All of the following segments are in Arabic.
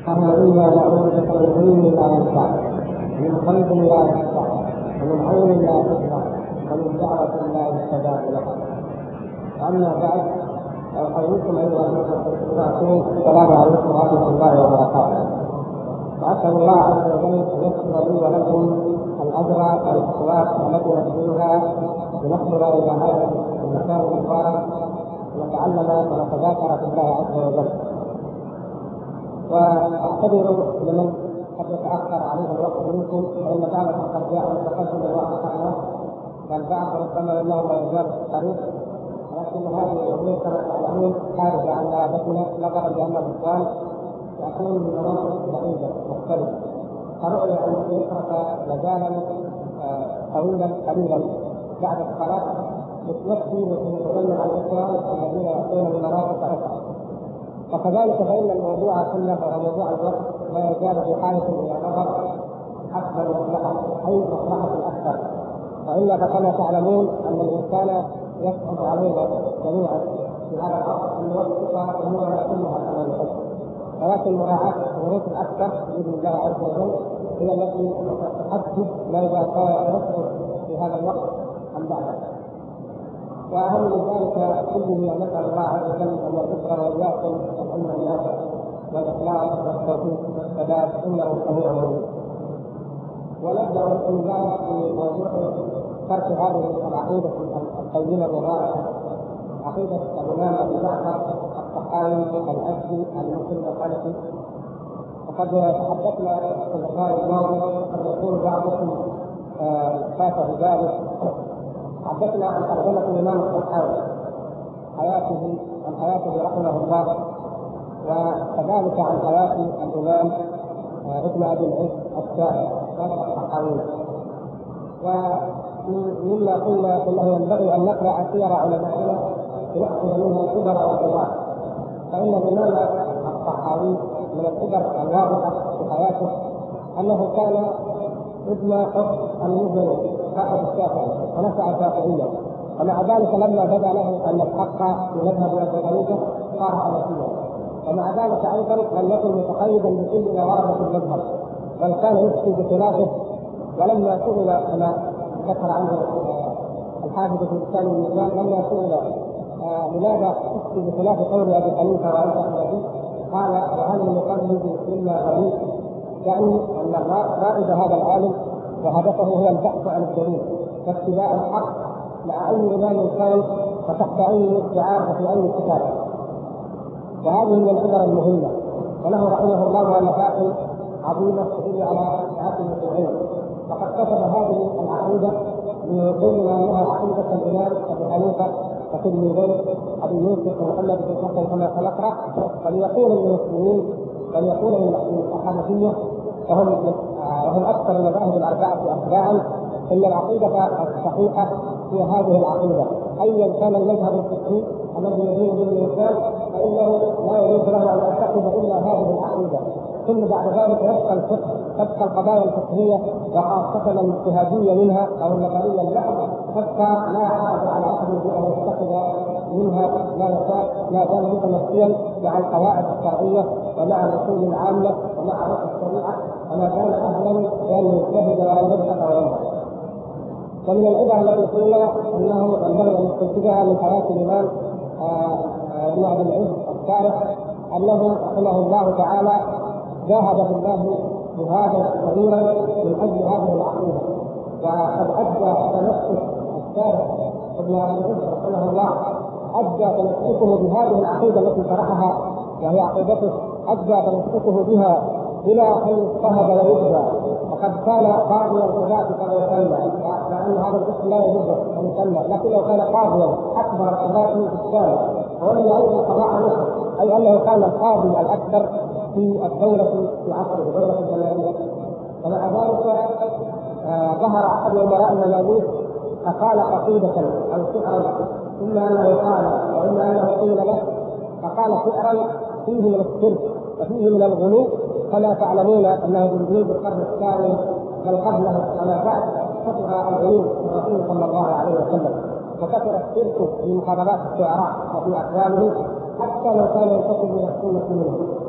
إنا نعوذ بك من علم لا ينفع، من قلب لا يخشع، ومن عين لا تشبع، ومن دعوة لا يستجاب لها. أما بعد، أحييكم أيها الأخوة السلام عليكم ورحمة الله وبركاته. وأسأل الله عز وجل أن يغفر لي ولكم الأجر والأخلاق التي نبذلها لنحضر إلى هذا المكان المبارك ونتعلم ونتذاكر في الله عز وجل. واعتذر لمن قد يتاخر عليه الوقت منكم، فان بعض قد جاء متقدم الوقت عنه، والبعض ربما انه لا يزال في الطريق، ولكن هذه الامور كما تعلمون خارجه عن ارادتنا، نظرا لان الانسان يكون من مناطق بعيده مختلفه، فرؤي ان يترك مجالا طويلا قليلا بعد الصلاه يتمثل ويتكلم عن الاسلام الذين ياتون من مناطق اخرى. وكذلك فإن الموضوع كله وموضوع الوقت لا يزال في حاجة إلى نظر أكبر مصلحة، أي مصلحة أكثر. وإلا فكما تعلمون أن الإنسان يصعب علينا جميعا في هذا العصر أن يوفق أمورنا كلها كما نحب، ولكن مراعاة الظروف الأكثر بإذن الله عز وجل هي التي تحدد ماذا كان يصعب في هذا الوقت أم بعده. وأهم من ذلك كله أن نسأل الله عز وجل أن يرزقنا وإياكم العلم النافع والإخلاص والتوفيق والسداد، إنه سميع مجيب. ونبدأ بإذن الله في موضوع ترك هذه العقيدة القيمة الرائعة، عقيدة الإمام أبي جعفر الطحاوي الأزدي المسلم الحنفي. وقد تحدثنا في اللقاء الماضي، قد يكون بعضكم فاته ذلك، حدثنا عن ترجمة الإمام الطحاوي عن حياته رحمه الله، وكذلك عن حياة الإمام ابن أبي العز الشاعر الطحاوي. ومما قلنا أنه ينبغي أن نقرأ سير علمائنا لنأخذ منها العبر والعظات، فإن الإمام الطحاوي من العبر الواضحة في حياته أنه كان ابن أخت المزني صاحب الشافعي ونشأ شافعيا، ومع ذلك لما بدا له ان يتحقق في مذهب ابي حنيفه صار حنفيا، ومع ذلك ايضا لم يكن متقيدا بكل ما ورد في المذهب، بل كان يفتي بخلافه. ولما سئل كما ذكر عنه الحافظ في لسان الميزان، لما سئل لماذا تفتي بخلاف قول ابي حنيفه وانت حنفي، قال وهل المقلد مما غريب، يعني ان رائد هذا العالم وهدفه هو البحث عن الدليل واتباع الحق مع اي امام كان وتحت اي شعار وفي اي كتاب. وهذه من العبر المهمه، وله رحمه الله مؤلفات عظيمه تدل على عقيده العلم. وقد كتب هذه العقيده ليبين انها عقيده الامام ابي حنيفه وتلميذيه ابي يوسف ومحمد بن حسن كما سنقرا، وليقول للمسلمين وليقول للحنفيه وهم اكثر المذاهب الاربعه اتباعا ان العقيده الصحيحه هي هذه العقيده، ايا كان المذهب الفقهي الذي يدين به الانسان فانه لا يجوز له ان يعتقد الا هذه العقيده، ثم بعد ذلك يبقى الفقه، تبقى القضايا الفقهيه وخاصه الاجتهاديه منها او النظريه المحض، تبقى لا حرج على احد بان يتخذ منها ما يشاء ما دام متمثلا مع القواعد الشرعيه ومع الاصول العامه ومع روح الشريعه، وما كان اهلا بان يجتهد وان يبحث وينظر. ومن العبر التي قلنا انه ينبغي ان نستنتجها من حياه الامام ابن ابي العز الشارح انه رحمه الله تعالى جاهد في الله جهادا كبيرا من اجل هذه العقيده، وقد ادى تمسك الشارح ابن ابي العز رحمه الله ادى تمسكه بهذه العقيده التي شرحها وهي عقيدته، ادى تمسكه بها الى ان يضطهد ويؤذى، وقد كان قاضيا القضاة كما يسمى، لان هذا الاسم لا يجوز ان يسمى، لكن لو كان قاضيا اكبر القضاة في الشام وولي ايضا قضاء مصر، اي انه كان القاضي الاكثر في الدوله في عصره دوله الجماهيريه. ومع ذلك ظهر احد امراء المماليك فقال قصيده او شعرا، اما انه قال واما انه قيل له، فقال شعرا فيه من الشرك وفيه من الغلو فلا تعلمون انه بوجود القرن الثاني بل قبله وما بعد كثر الغلو الرسول صلى الله عليه وسلم، وكثر الشرك في مخابرات الشعراء وفي اقوالهم حتى لو كان ينتسب الى السنه منه.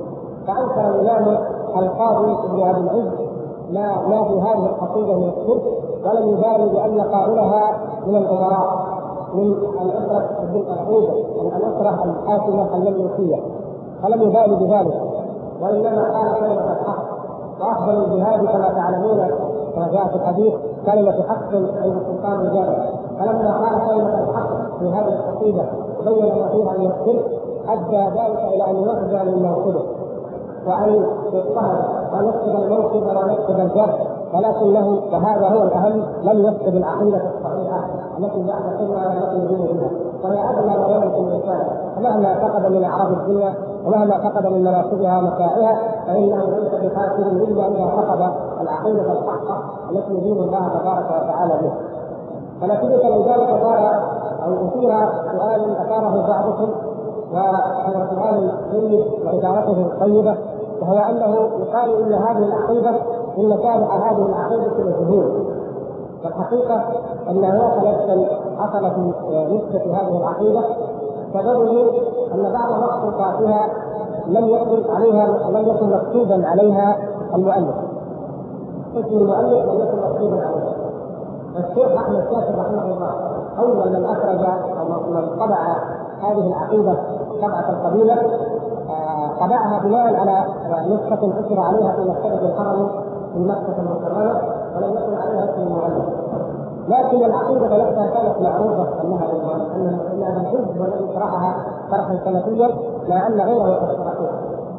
فأنكر الإمام القاضي ابن أبي العز ما في هذه القصيدة من الشرك، ولم يبالي بأن قائلها من الأمراء من الأسرة الأسرة الحاكمة المملوكية، فلم يبالي بذلك، وإنما قال كلمة الحق. وأفضل الجهاد كما تعلمون كما جاء في الحديث كلمة حق عند السلطان الجابر، فلما قال كلمة الحق في هذه القصيدة بين ما فيها من الشرك أدى ذلك إلى أن يخزى من موقفه وأن يضطهد وأن يفقد الموقف ولا يفقد الجاه، ولكنه وهذا هو الأهم لم يفقد العقيدة الصحيحة التي يعتقدها والتي يدين بها، وهي أدنى ما يملك الإنسان، فمهما فقد من أعراض الدنيا ومهما فقد من مناصبها ومتاعها فإنه ليس بخاسر إلا إذا فقد العقيدة الحقة التي يدين الله تبارك وتعالى بها. فنتيجة من ذلك صار أو أثير سؤال أثاره بعضكم وهو سؤال جيد وإجابته طيبة، وهو أنه يقال إن هذه العقيدة إن تابع هذه العقيدة للجهود. والحقيقة أن هناك نفسا حصل في نسبة هذه العقيدة سببه أن بعض مخطوطاتها لم يكن عليها لم يكن مكتوبا عليها المؤلف، اسم المؤلف لم يكن مكتوبا عليها. الشيخ أحمد شاكر رحمه الله أول من أخرج أو من طبع هذه العقيدة طبعة القبيلة طبعها بناء على نسخة أثر عليها في مكتبة الحرم في مكة المكرمة ولم يكن عليها اسم المؤلف، لكن العقيدة نفسها كانت معروفة أنها الحزب والذي شرحها شرحا سلفيا مع أن غيره قد شرحوها.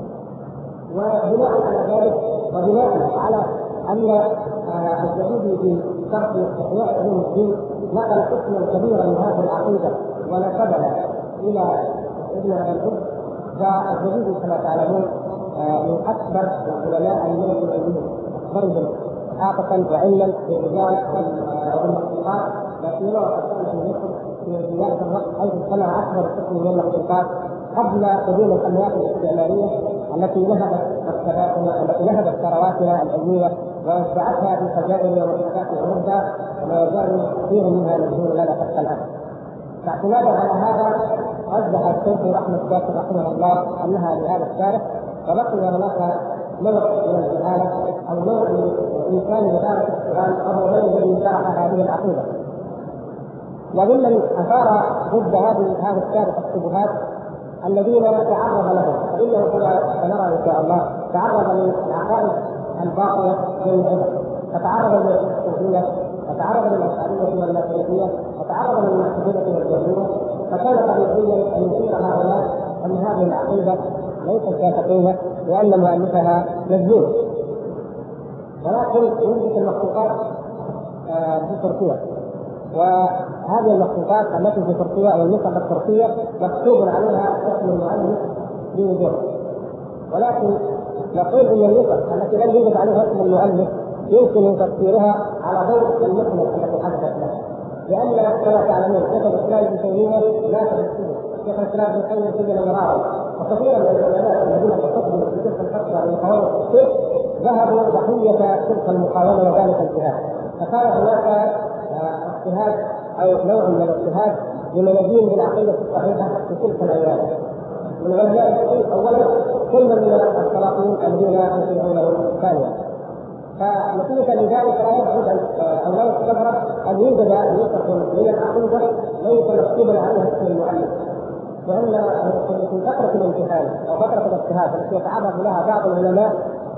وبناء على ذلك وبناء على أن الجديد في شرح إحياء علوم الدين نقل قسما كبيرا من هذه العقيدة ونسبها إلى ابن أبي العز، فالجديد كما تعلمون من أكبر العلماء المسلمين أكبرهم حقيقة وعلما بالرجال والمخلوقات، لكنه قد في مصر في ذلك الوقت حيث اجتمع أكبر قسم من المخلوقات قبل قدوم الأملاك الاستعمارية التي نهبت مكتباتنا التي نهبت ثرواتنا العلمية ووزعتها في خزائن ومكتبات أوروبا، وما يزال كثير منها مجهول لنا حتى الآن. فاعتمادا على هذا رجح الشيخ احمد شاكر رحمه الله انها لهذا الشارح، وبقي هناك نوع من الجهاله او نوع من الانسان بذلك السؤال وهو من الذي شرح هذه العقيده. وممن اثار ضد هذا الشارح الشبهات الذين تعرض لهم، فانه كما سنرى ان شاء الله تعرض للعقائد الباطله في العلم، فتعرض للصوفيه وتعرض للاشعريه والماتريديه وتعرض للمعتزله والجهميه، فكان طبيعيا ان يشير هؤلاء ان هذه العقيده ليست كافيه وان مؤلفها مجنون. ولكن يوجد المخطوطات في تركيا، وهذه المخطوطات التي في تركيا او النسخ التركيه مكتوب عليها اسم المؤلف بوجوه، ولكن نقول ان النسخ التي لم يوجد عليها اسم المؤلف يمكن تفسيرها على ضوء المحنه التي حدثت له، لان كما تعلمون شيخ الاسلام ابن تيميه لا تفسير، شيخ الاسلام ابن تيميه سجن مرارا، وكثيرا من العلماء الذين تقدموا في تلك الفتره من قوانين الشرك ذهبوا ضحيه تلك المقاومه وذلك الجهاد، فكان هناك اجتهاد او نوع من الاجتهاد لمنادين بالعقيده الصحيحه في تلك الايام من علماء الحديث اولا ثم من السلاطين الذين يطيعونهم ثانيا. فنتيجه لذلك لا يبعد او لا يستغرب ان يوجد نسخ من العقيده ليس مكتوبا عليها اسم المؤلف، لان في فتره الامتحان او فتره الاجتهاد التي يتعرض لها بعض العلماء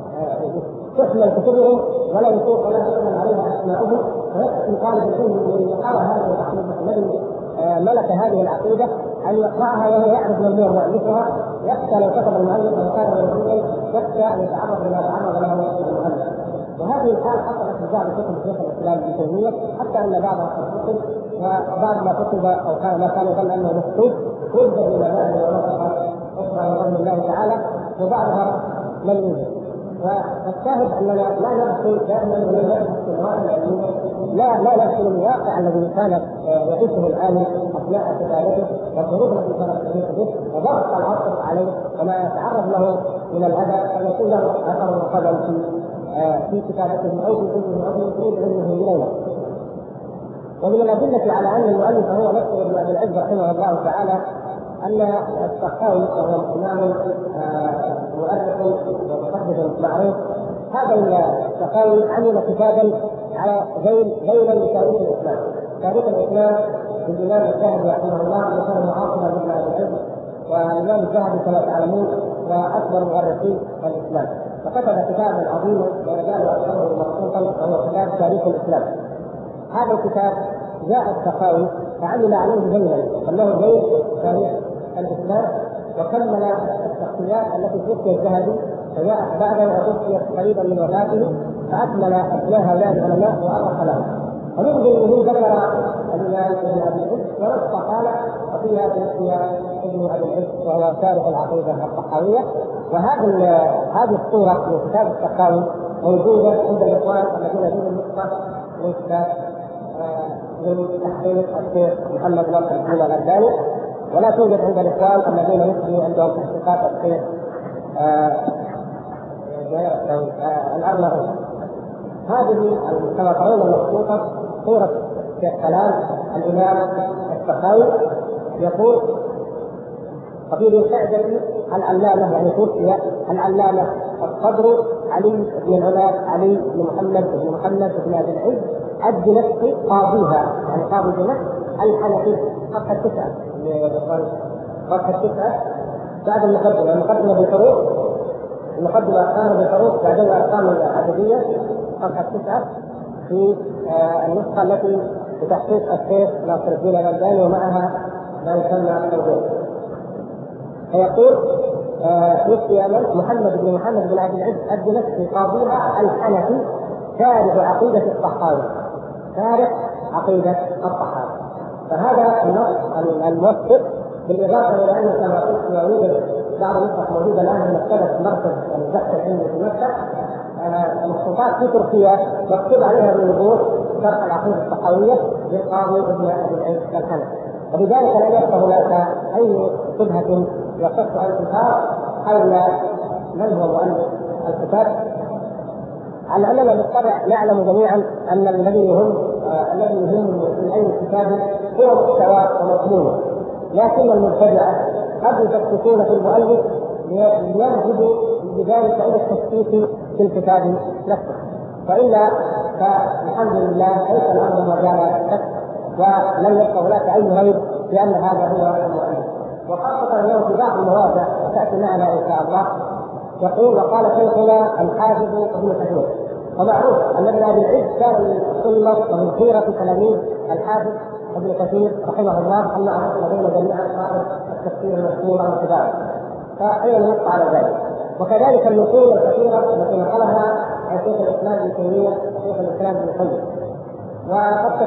تحمل كتبهم ولا يكون عليها اسماءهم، ويكفي طالب العلم الذي يقرا هذه العقيده الذي ملك هذه العقيده ان يقراها وهو يعرف من هو مؤلفها، يخشى لو كتب المؤلف او كان موجودا يخشى ان يتعرض لما تعرض له المؤلف. وهذه الحال حصلت في بعض كتب شيخ الاسلام ابن تيميه، حتى ان بعضها قد كتب وبعد ما كتب او كان ما كان يظن انه مكتوب رد الى هذه ونسخ اخرى بفضل الله تعالى، وبعضها لم يوجد. والشاهد اننا لا نبحث دائما ولا نبحث في الواقع العلمي، لا نبحث الواقع الذي كان يعيشه العالم اثناء كتابته والظروف التي كانت تحيط به وضغط العصر عليه وما يتعرض له من الاذى فيكون له اثر وقدم في كتابته او في كتبه او في طريق علمه الينا. ومن الادله على ان المؤلف هو نفسه ابن ابي العز رحمه الله تعالى ان السخاوي وهو امام مؤرخ معروف. هذا السخاوي عمل كتابا على ذيلا لتاريخ الاسلام. تاريخ الاسلام للامام الذهبي رحمه الله الذي كان معاصرا لابن ابي العز، والامام الذهبي كما تعلمون واكبر مؤرخين الاسلام، فكتب كتابا عظيما ولا زال اكثره مخصوصا وهو كتاب تاريخ الاسلام. هذا الكتاب جاء السخاوي فعمل عليه ذيلا سماه ذيل تاريخ الاسلام، وكمل الشخصيات التي توفي الذهبي فجاءت بعده وتوفيت قريبا من وفاته، فاكمل اسماء هؤلاء العلماء وارخ لهم. ومن ضمنهم ذكر الامام ابن ابي العز ونص قال وفيها توفي ابن ابي العز وهو شارح العقيده الطحاويه. هذه الصوره من كتاب السخاوي موجوده عند الاخوان الذين دون النسخه من كتاب من تحقيق الشيخ محمد ناصر الدين الألباني، ولا توجد عند الاخوان الذين يسمي عندهم تحقيقات الشيخ الأرناؤوط. هذه كما ترون المخطوطه صوره كلام الامام السخاوي يقول قبيل الشعبي العلامه، يعني توفي العلامه الصدر علي بن العماد علي بن محمد بن ابي العز الدمشقي قاضيها، يعني قاضي دمشق الحنفي، صفحه 9 بعد المقدمه بالحروف، المقدمه ارقام بالحروف بعدين الارقام العدديه، صفحه 9 في النسخه التي بتحقيق الشيخ ناصر الدين الألباني ومعها ما يسمى التوضيح. فيقول توفي محمد بن عبد العز الدمشقي قاضيها الحنفي شارح عقيده الطحاوي، فهذا النص الموثق، بالاضافه الى ان كما قلت يوجد بعض النسخ موجوده الان في مكتبه مركز البحث العلمي في مكه، مخطوطات في تركيا مكتوب عليها بالوضوح شرح العقيده الطحاويه للقاضي ابن ابي العز الحنفي، وبذلك لا يبقى هناك اي شبهه يصح الانكار حول من هو مؤلف الكتاب. على اننا بالطبع نعلم جميعا ان الذي يهم من اي كتاب هو محتوى ومضمونه، لكن المبتدعه قد يشككون في المؤلف لينجدوا بذلك الى التشكيك في الكتاب نفسه، والا فالحمد لله ليس الامر مجال شك، ولم يبقى هناك اي ريب بان هذا هو المؤلف. وخاصه انه في بعض المواضع تاتي معنا ان شاء الله يقول وقال شيخنا الحافظ ابن كثير، ومعروف ان ابن ابي العز كان من سلة ومن خيرة تلاميذ الحافظ ابن كثير رحمه الله، ان لدينا جميعا صاحب التفسير المشهور والكتاب، فاين نص على ذلك. وكذلك النصوص الكثيره التي نقلها عن شيخ الاسلام ابن تيميه وشيخ الاسلام ابن القيم، وقد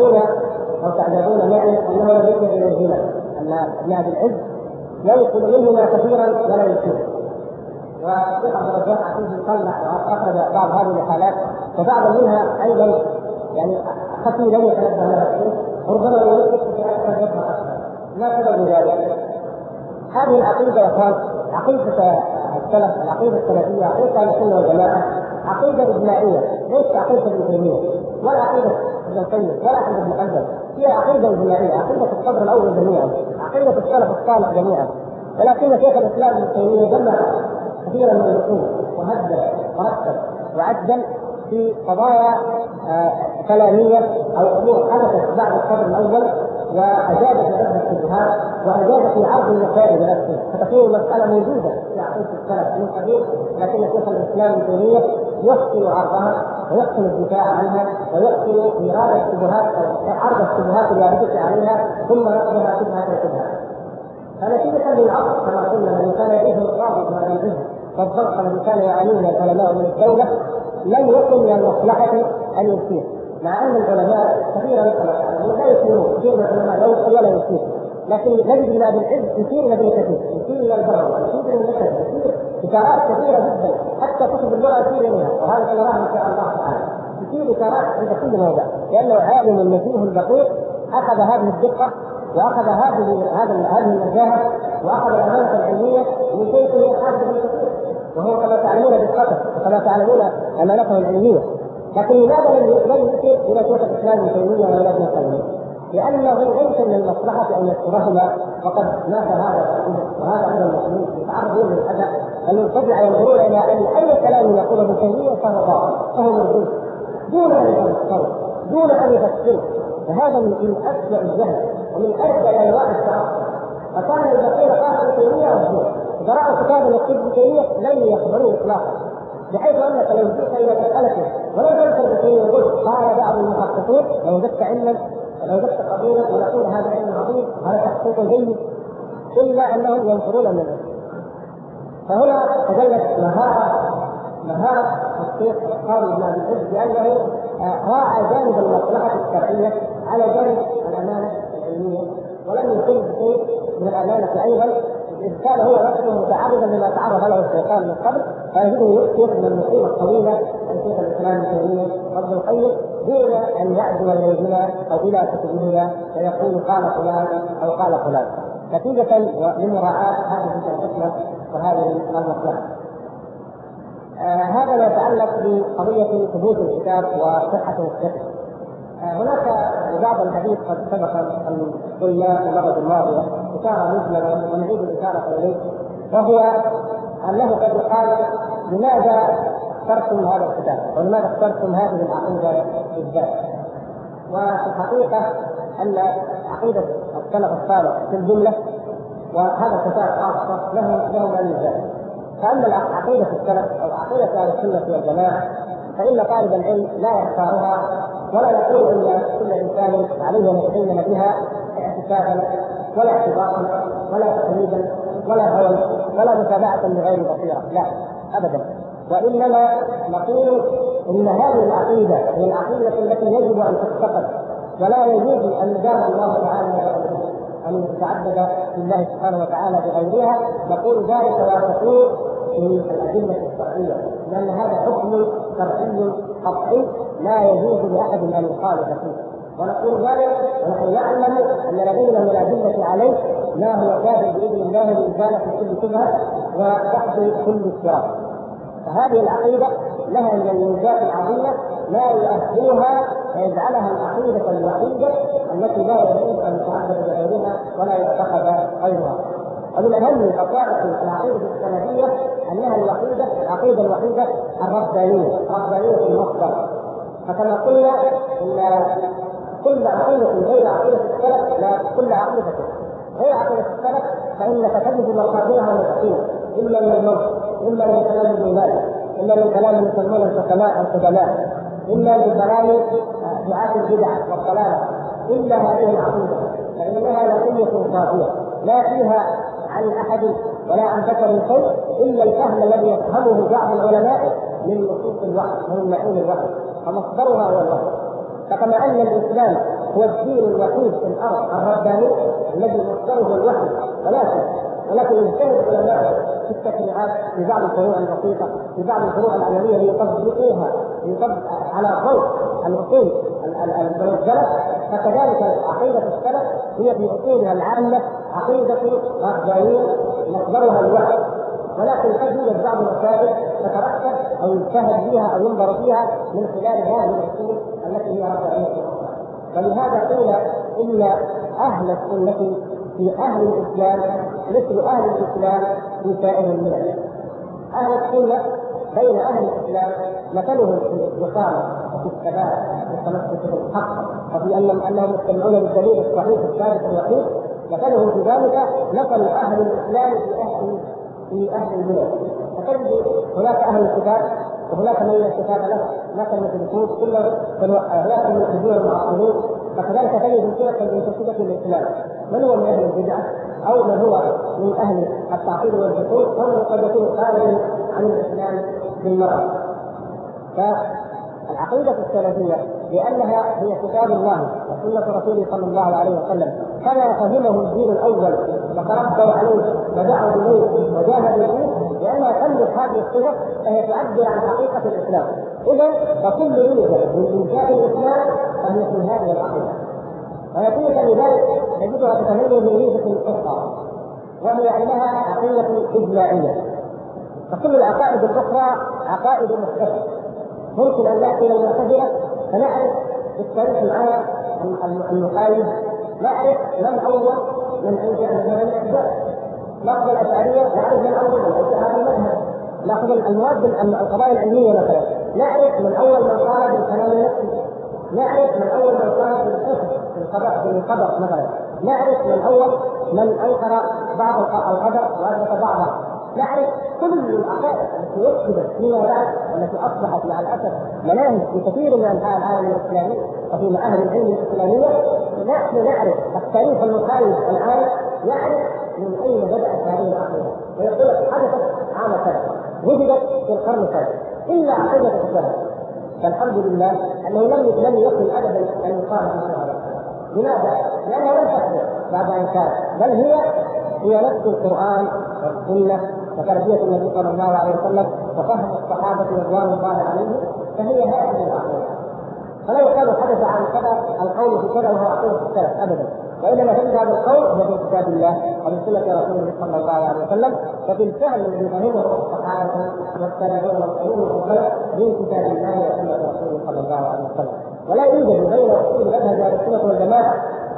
تعجبون معي انه لم يكن الى ان ابن ابي العز ينقل منهما كثيرا ولا ينسيه. والشيخ عبد الرزاق عفيف صلح واخرج بعض هذه الحالات، وبعض منها ايضا يعني خفي لم يتنبه لها الشيخ، ربما يوقف في اكثر يفهم اكثر. ما سبب ذلك؟ هذه العقيده يا اخوان، عقيده السلف، العقيده السلفيه، عقيده اهل السنه والجماعه، عقيده اجماعيه، ليس عقيده ابن تيميه ولا عقيده ابن القيم ولا عقيده ابن حجر، هي عقيده اجماعيه، عقيده الصدر الاول جميعا، عقيده السلف الصالح جميعا. ولكن شيخ الاسلام ابن تيميه جمع كثيرا من النصوص وهدد ورتب وعدل في قضايا كلاميه او امور حدثت بعد الصدر الاول، واجاد في رد الشبهات واجاد في عرض المسائل بنفسه، فتكون المساله موجوده في عقيده السلف من قبيل، لكن شيخ الاسلام ابن تيميه يحسن عرضها ويحسن الدفاع عنها ويحسن ايراد الشبهات او عرض الشبهات الوارده عليها ثم يقضيها شبهه. فنتيجه للعصر كما قلنا الذي كان يعيشه القاضي ما يعيشه والضغط الذي كان يعانيه العلماء من الدوله، لم يكن من المصلحه ان يثير، مع ان العلماء كثيرا لا يثيرون، كثير من العلماء لا يثير ولا يثير، لكن نجد ابن ابي العز يثير الى ابن كثير، يثير الى البر، يثير الى النكد، يثير اشارات كثيره جدا، حتى كتب اللغه يثير اليها، وهذا سنراه ان شاء الله تعالى. يثير اشارات عند كل موضع، لانه عالم نزيه الدقيق اخذ هذه الدقه واخذ هذه النزاهه واخذ الامانه العلميه من شيخه الحافظ ابن كثير، وهو كما تعلمون دقته وكما تعلمون امانته العلميه. لكن لماذا لم يشير الى شيخ الاسلام ابن تيميه ولا ابن القيم؟ لانه ليس من المصلحه ان يذكرهما، وقد مات هذا وهذا ايضا مسلم يتعرضون للاذى المبتدعة ينظرون إلى أن أي كلام يقوله ابن تيمية فهو باطل، فهو مردود دون أن يفسره، دون أن يفسره. فهذا من أسوأ الجهل ومن أسوأ أنواع التعصب. فكان إذا قيل قال ابن تيمية مردود، إذا رأوا كتابا يكتب ابن تيمية لن يقبلوه إطلاقا، بحيث أنك لو جئت إلى مسألته ولو ذكر ابن تيمية يقول قال بعض المحققين، لو ذكرت علما ولو ذكرت قبيلا ونقول هذا علم عظيم هذا تحقيق جيد، إلا أنهم ينفرون من العلم. فهنا تجلت مهارة الشيخ قاضي بن أبي العز بأنه راعى جانب المصلحة الشرعية على جانب الأمانة العلمية، ولم يكن شيء من الأمانة أيضا، إذ كان هو نفسه متعرضا لما تعرض له الشيطان من قبل، فيجده يؤثر من النصوص الطويلة عن شيخ الإسلام ابن تيمية وابن القيم دون أن يعزو إليهما أو إلى كتبهما فيقول قال فلان أو قال فلان، نتيجة لمراعاة هذه الحكمة وهذه المصلحة. هذا ما يتعلق بقضية ثبوت الكتاب وصحة الفقه. هناك بعض الحديث قد سبق أن قلنا في المرة الماضية إشارة مجملة ونعيد الإشارة إليه، وهو أنه قد قال لماذا اخترتم هذا الكتاب ولماذا اخترتم هذه العقيدة بالذات؟ وفي الحقيقة أن عقيدة السلف الصالح في الجملة وهذا الكتاب خاصة له ما يزال. فأما عقيدة السلف أو عقيدة أهل السنة والجماعة فإن طالب العلم لا يختارها ولا يقول إن كل إنسان عليه أن يتدين بها اعتكافا ولا اعتبارا ولا تقليدا ولا هوى ولا متابعة لغير بصيرة، لا أبدا، وإنما نقول إن هذه العقيدة هي العقيدة التي يجب أن تتقد، ولا يجوز أن يدار الله تعالى أن يتعبد بالله سبحانه وتعالى بغيرها. نقول ذلك واثقين في الأدلة الشرعية، لأن هذا حكم شرعي قطعي لا يجوز لأحد أن يخالف فيه، ونقول ذلك ونحن نعلم أن لدينا من الأدلة عليه ما هو كافٍ بإذن الله لإزالة كل شبهة وتحصي كل اضطراب. فهذه العقيدة لها من الميزات العظيمة ما يؤهلها ويجعلها العقيدة الوحيدة التي لا يجوز أن يتعبد بغيرها ولا يتخذ غيرها. ومن أهم خصائص العقيدة السلفية أنها العقيدة الوحيدة الربانية المصدر. فكما قلنا إن كل عقيدة غير عقيدة السلف لا كل عقيدة غير عقيدة السلف فإنك تجد مصادرها مستقيمة، إلا من الموت، إلا من كلام الإيمان، إلا من كلام المسلمين القدماء، إلا من كلام دعاة البدع والضلالة، إلا هذه العقيدة فإنها نقية صافية لا فيها عن أحد ولا عن بشر شيء إلا الفهم الذي يفهمه بعض العلماء من نصوص الوحي ومن معين الوحي، فمصدرها هو الوحي. فكما أن الإسلام هو الدين الوحيد في الأرض الرباني الذي مصدره الوحي ولكن يجتهد العلماء في التشريعات في بعض الفروع البسيطة في بعض الفروع العملية ليطبق على ضوء الأصول المنزلة. فكذلك عقيدة السلف هي في أصولها العامة عقيدة ربانية مصدرها الوحي، ولكن قد يوجد بعض المسائل تتركب أو يجتهد فيها أو ينظر فيها من خلال هذه الأصول التي هي ربانية. ولهذا قيل إن أهل السنة في أهل الإسلام مثل أهل الإسلام في سائر الملل. أهل السنة بين أهل الإسلام مثلهم في الاستقامة وفي الثبات والتمسك بالحق وفي أنهم يستمعون للدليل الصحيح الثابت الوحيد، مثلهم في ذلك مثل أهل الإسلام في أهل الملل. فتجد هناك أهل الكتاب وهناك من الكتاب له مثل النصوص هناك من الحجور المعاصرين، فكذلك تجد الفرق المنتسبة للإسلام من هو من أهل البدع أو من هو من أهل التعطيل والجحود أو من قد يكون خارجا عن الإسلام بالمرة. فالعقيدة السلفية لأنها هي كتاب الله وسنة رسوله صلى الله عليه وسلم كما فهمه الدين الأول وتربوا عليه ودعوا إليه وجاهدوا فيه، لأنها تملك هذه الصفة فهي تعبر عن حقيقة الإسلام. إذا فكل ميزة من إنشاء الإسلام فهي في هذه العقيدة، ونتيجة لذلك تجدها تتميز بميزة أخرى وهي أنها عقيدة إجماعية. فكل العقائد الأخرى عقائد محدثة ممكن أن نأتي إلى المعتزلة فنعرف بالتاريخ العام المقايد نعرف من أول من أنشأ من الأحداث، ناخذ الاشعريه نعرف من اول هذا المذهب، ناخذ المواد القضايا العلميه مثلا نعرف من اول من قال بالكلام النفسي، نعرف من اول من قال بالحفظ في القدر مثلا، نعرف من اول من انكر بعض القدر واثبت بعضها، نعرف كل العقائد التي وجدت فيما بعد والتي اصبحت مع الاسف مناهج في كثير من انحاء العالم الاسلامي وفي معاهد العلم الاسلاميه. نحن نعرف التاريخ المخالف الان، يعرف من اين بدات هذه العقيده، ويقول حدثت عام كذا، وجدت في القرن كذا، الا عقيده السلف. فالحمد لله انه لم يكن ابدا ان يقال هذا. لماذا؟ لانها لم تحدث بعد ان كانت، بل هي نفس القران والسنه وتربيه النبي صلى الله عليه وسلم وفهم الصحابه رضوان الله عليهم، فهي هذه العقيده. فلا يقال حدث عن كذا القول في كذا وهو عقيده السلف ابدا، وانما تجد هذا القول هو في كتاب الله ومن سنه رسوله صلى الله عليه وسلم، وفي الفهم الذي فهمه الصحابه والتابعون والقرون من كتاب الله وسنه رسوله صلى الله عليه وسلم. ولا يوجد بين اصول مذهب اهل السنه والجماعه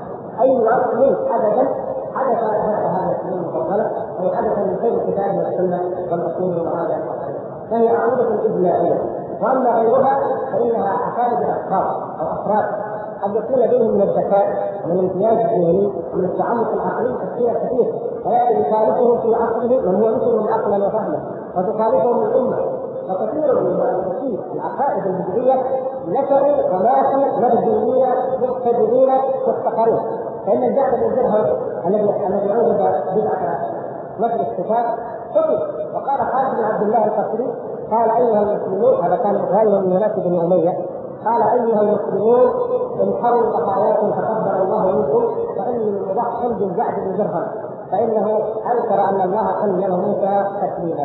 اي اصل ابدا حدث هذا السنه المفضله او حدث من خير الكتاب والسنه والاصول وهذا، فهي عقيده اجماعيه. واما غيرها فانها عقائد اشخاص او افراد قد يكون لديهم من الذكاء ومن الامتياز الذهني ومن التعمق العقلي الشيء كثير، وياتي يخالفه في عقله من هو مثلهم عقلا وفهما، وتخالفهم الامه. وكثير من العقائد البدعيه نشروا وناسوا مبدئيين مبتدئين مستقرين. فان الجعد بن درهم الذي اوجد بدعه نشر الصفات خطب، وقال خالد بن عبد الله القصري قال ايها المسلمون، هذا كان غالبا من ناس بن اميه، قال ايها المسلمون انحروا بقاياكم تقبل الله منكم فاني مضحم بالجعد بن درهم فانه انكر ان الله كلم موسى تكليما.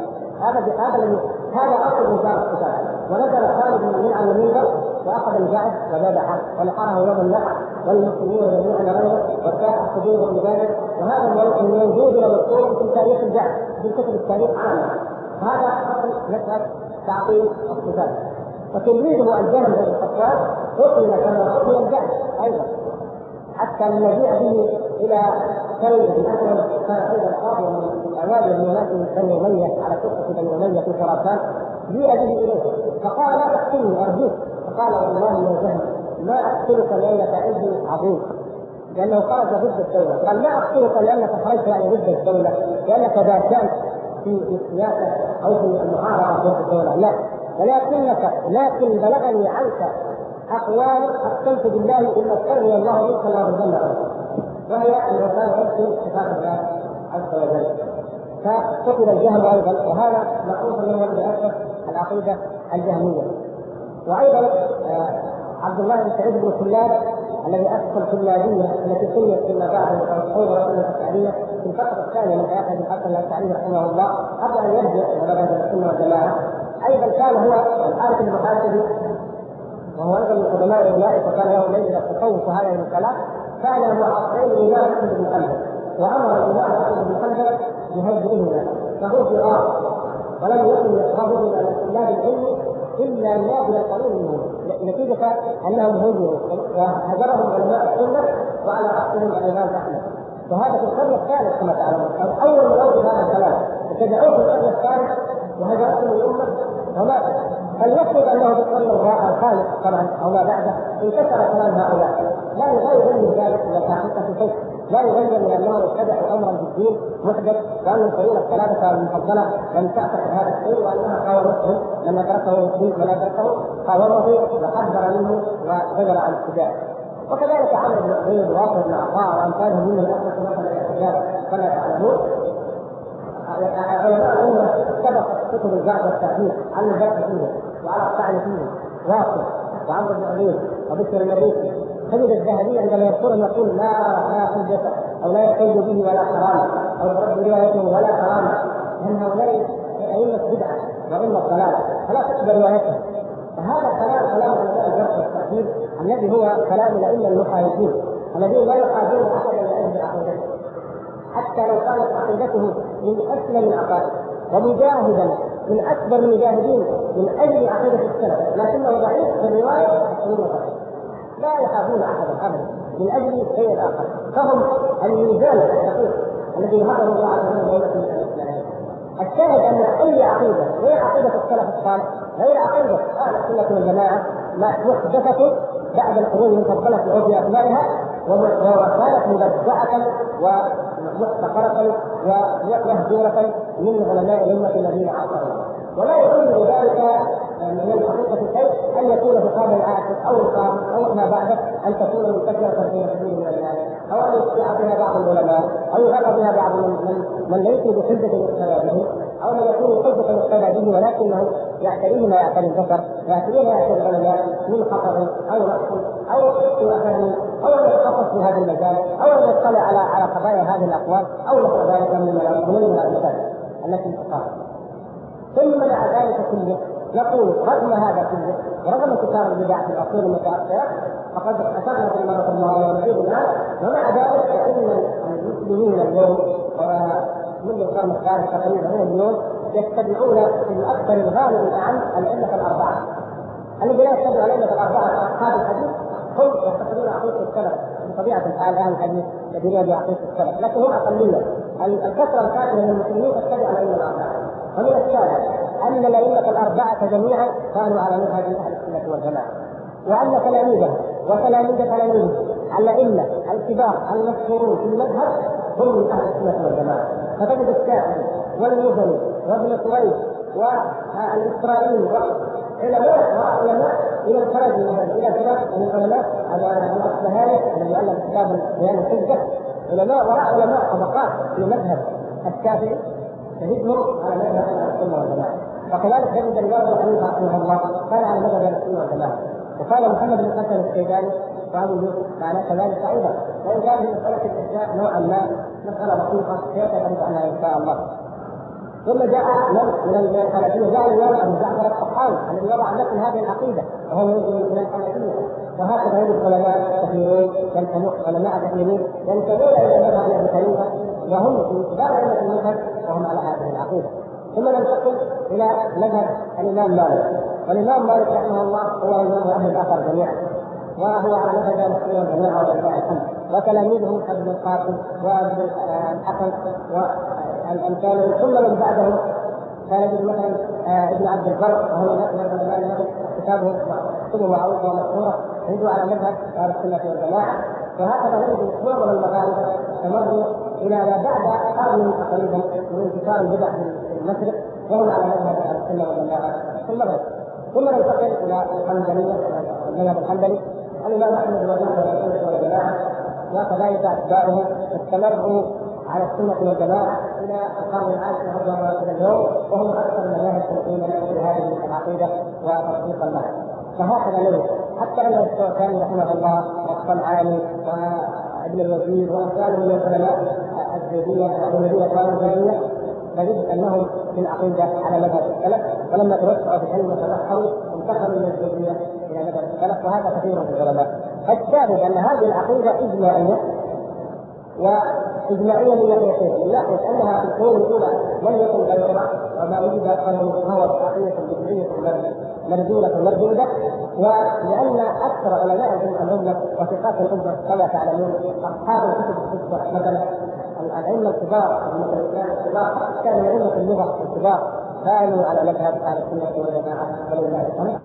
هذا اصل انكار الصفات. ونزل خالد من على المنبر واخذ الجعد وذبحه ونحره يوم النحر والمسلمين جميعا غيره وكان حدوده بذلك. وهذا موجود ومذكور في تاريخ الجعد في كتب التاريخ عامه. هذا اصل مساله تعطيل الصفات. وتلميذه الجهم بن الخطاب قتل كما قتل الجعد ايضا، حتى لما جاء به الى كلب بن اسود كان ايضا قاضيا من اوائل المناس من بني اميه على قصه بني اميه في خراسان، جاء به اليه فقال لا تقتلني ارجوك، فقال والله يا جهم ما اقتلك لانك عندي عظيم، لانه خرج ضد الدوله. قال لا اقتلك لانك خرجت يعني ضد الدوله لانك ذا شان في السياسه او في المعارضه ضد الدوله، لا، لكن بلغني عنك اقوال اقسمت بالله ان استغني الله منك لا ظن، وهي انه كان يكتب صفات الله عز وجل. فقتل الجهم ايضا، وهذا معروف منه باسس العقيده الجهميه. وايضا عبد الله بن سعيد بن كلاب الذي اسس الكلابيه التي سميت فيما بعد الحوضه الاشعريه في الفتره الثانيه من حياه ابي الحسن الاشعري رحمه الله قبل ان يبدا مذهب السنه والجماعه. ايضا كان هو الحارث المحاسبي وهو ايضا من قدماء اولئك وكان له ليله التصوف هذه الكلام، كان معاصرين الامام احمد بن حنبل، وامر الامام احمد بن حنبل بهجرهما فهو في الارض ولم يكن يقربه الى طلاب العلم الا نادر قليل منهم، نتيجه انهم هجروا وهجرهم علماء السنه وعلى راسهم الامام احمد. وهذا في القرن الثالث كما تعلمون، اول من اوجد هذا الكلام ابتدعوه في القرن الثالث وهجرتهم الامه وماتوا. فلنفرض انه في القرن الخامس طبعا او ما بعده انتشر كلام هؤلاء، لا يغير من ذلك الى حقيقه شيء، لا يغير من انهم ابتدعوا امرا في الدين محدث، وان القرون الثلاثه المفضله لم تعتقد هذا الشيء، وانها قاومتهم لما تركه مسلم ولا تركه قاومه وحذر منه وزجر عن الاتجاه. وكذلك عمرو بن عبيد وواصل بن عطاء وامثالهم من الاسس مثلا الاحتجاج كما تعلمون. علماء الامه سبقت كتب الجعد والتعديل عن البحث فيه وعلى الطعن فيه، واصل وعمرو بن عبيد وبشر المريسي. تجد الذهبي عندما يذكرهم يقول لا حجه او لا يحتج به ولا كرامه او ترد روايته ولا كرامه، لان هؤلاء ائمه بدعه وائمه ضلال فلا تقبل روايتهم. فهذا كلام علماء الجرح والتعديل الذي هو كلام الائمه المخالفين الذين لا يحاجون احدا لاجل عقيدته، حتى لو كانت عقيدته من اسلم العقائد ومجاهدا من اكبر المجاهدين من اجل عقيده السلف، لكنه ضعيف في الروايه لا يخافون احدا ابدا من اجل شيء اخر. فهم الميزان الدقيق الذي هدر الله عز وجل بين الاسلامين. الشاهد ان اي عقيده غير عقيده السلف الصالح، غير عقيده اهل السنه والجماعه، محدثه بعد القرون المفضله في عرف اكمالها، وكانت مبدعه ومحتقره ومهجوره من علماء الامه الذين عاصروها. ولا يكون ذلك من الحقيقه شيء ان يكون في القرن العاشر او القرن او ما بعده ان تكون منتشره في كثير من الناس، او ان يستطيع بها بعض العلماء، او يغرى بها بعض من ليسوا بحجه يقتدى به، او من يكون حجه يقتدى به ولكنه يعتريه ما يعتري البشر، يعتريه ما يعتري العلماء من خطر او نقص او اختلاف او ان يتخصص في هذا المجال، او ان يطلع على قضايا هذه الاقوال او نحو ذلك من المسائل التي تقام. ثم مع ذلك كله نقول رغم هذا كله ورغم انتشار البدع في العصور المتاخره، فقد اشرنا في المره الماضيه ونعيد الان، ومع ذلك فان المسلمين اليوم ومنذ القرن الثالث تقريبا الى اليوم يتبعون في الاكثر الغالب الان الائمه الاربعه. الذين يتبعون الائمه الاربعه اصحاب الحديث هم يعتقدون عقيده السلف بطبيعه الحال اهل الحديث يدينون بعقيده السلف، لكن هم اقليه. الكثره الكافيه من المسلمين تتبع الائمه الاربعه. ومن الثالث ان الائمه الاربعه جميعا كانوا على منهج اهل السنه والجماعه، وان تلاميذهم وتلاميذ تلاميذهم الائمه الكبار المشهورون في المذهب هم من اهل السنه والجماعه. فتجد الشافعي والمزني وابن قريش والاسرائيلي وعلماء الى الخرج الى فرق من العلماء الاصبهاني الذي الف كتاب بيان الحجه، علماء وراء علماء طبقات في مذهب الشافعي تجدهم على مذهب اهل السنه والجماعه. وكذلك تجد الامام ابو حنيفه رحمه الله كان على مذهب اهل السنه والجماعه، وقال محمد بن حسن الشيباني وابو يوسف كان كذلك ايضا. وان كان في مساله الاحياء نوعا ما مساله بسيطه سيتحدث عنها ان شاء الله. ثم جاء من الحنفيه جاء الامام ابو جعفر الطحاوي الذي وضع لكم هذه العقيده وهو من الحنفيه. وهكذا يوجد علماء كثيرون علماء كثيرين ينتمون الى مذهب ابي حنيفه وهم في كبار ائمه المذهب وهم على هذه العقيده. ثم ننتقل الى مذهب الامام مالك. والامام مالك رحمه الله هو امام اهل الاثر جميعا، وهو على مذهب اهل السنه والجماعه ولله الحمد، وتلاميذه ابن القاسم وابن الحسن والامثال. ثم من بعدهم كان يجد مثلا ابن عبد البر وهو من العلماء كتابه كتبه معروفه ومشهوره عنده على مذهب اهل السنه والجماعه. وهكذا نجد معظم المغاربه تمروا الى ما بعد قرن تقريبا من انتشار البدع في المشرق وهم على مذهب اهل السنه والجماعه في المغرب. ثم ننتقل الى الحنبليه المذهب الحنبلي الامام احمد بن السنه والجماعه وكذلك اتباعه استمروا على السنه والجماعه الى القرن العاشر رضي الى اليوم، وهم اكثر المذاهب تقريبا في هذه العقيده وتطبيقا لها. فهكذا نجد حتى ان الشوكاني رحمه الله والصنعاني وابن الوزير وامثالهم من العلماء الزيديه الذين كانوا زيديه نجد انهم في العقيده على مذهب السلف، ولما توسعوا في العلم وتبحروا انتقلوا من الزيديه الى مذهب السلف، وهذا كثير من العلماء. الثالث ان هذه العقيده اجماعيه، واجماعيه من ناحيتين: من ناحيه انها في القرون الاولى لم يكن غيرها وما وجد فهو عقيده بدعيه مردوده مردوده، ولان اكثر علماء الامه وثقات الامه كما تعلمون اصحاب الكتب السته مثلا الائمه الكبار مثل الاسلام الكبار كانوا ائمه اللغه الكبار كانوا على مذهب اهل السنه والجماعه ولله الحمد.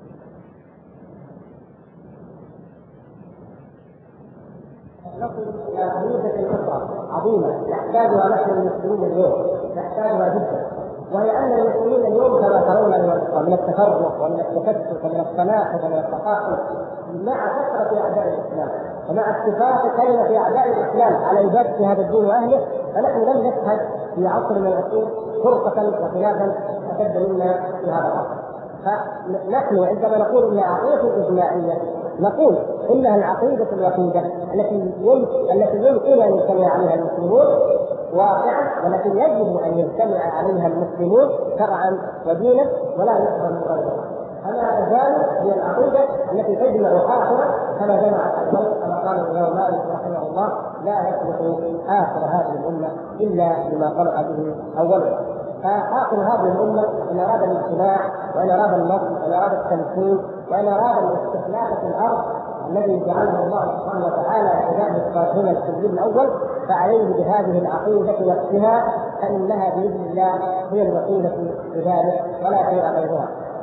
نصل الى ميزه اخرى عظيمه نحتاجها نحن المسلمين اليوم، نحتاجها جدا، وهي ان المسلمين اليوم كما ترون من التفرق ومن التكتل ومن التناقض ومن التقاطع مع كثره اعداء الاسلام ومع اتفاق كلمه اعداء الاسلام على اباده هذا الدين واهله، فنحن لم نشهد في عصر من العصور فرقه وخلافا اشد منا في هذا العصر. فنحن عندما نقول انها عقيده اجماعيه نقول انها العقيده الوحيده التي يمكن ان يجتمع عليها المسلمون واقعا، والتي يجب ان يجتمع عليها المسلمون شرعا ودينا ولا يقبل من غيرها. اما تزال هي العقيده التي تجمع اخرى كما جمعت الخلق، كما قال الامام مالك رحمه الله: لا يصلح اخر هذه الامه الا بما طلع به اولها. فاخر هذه الامه ان اراد الاجتماع وان اراد النصر وان اراد التمكين وان اراد الاستخلاف في الارض الذي جعله الله سبحانه وتعالى كذلك هنا في الجيل الاول، فعليه بهذه العقيده نفسها، فانها باذن الله هي الوسيله لذلك ولا شيء غيرها.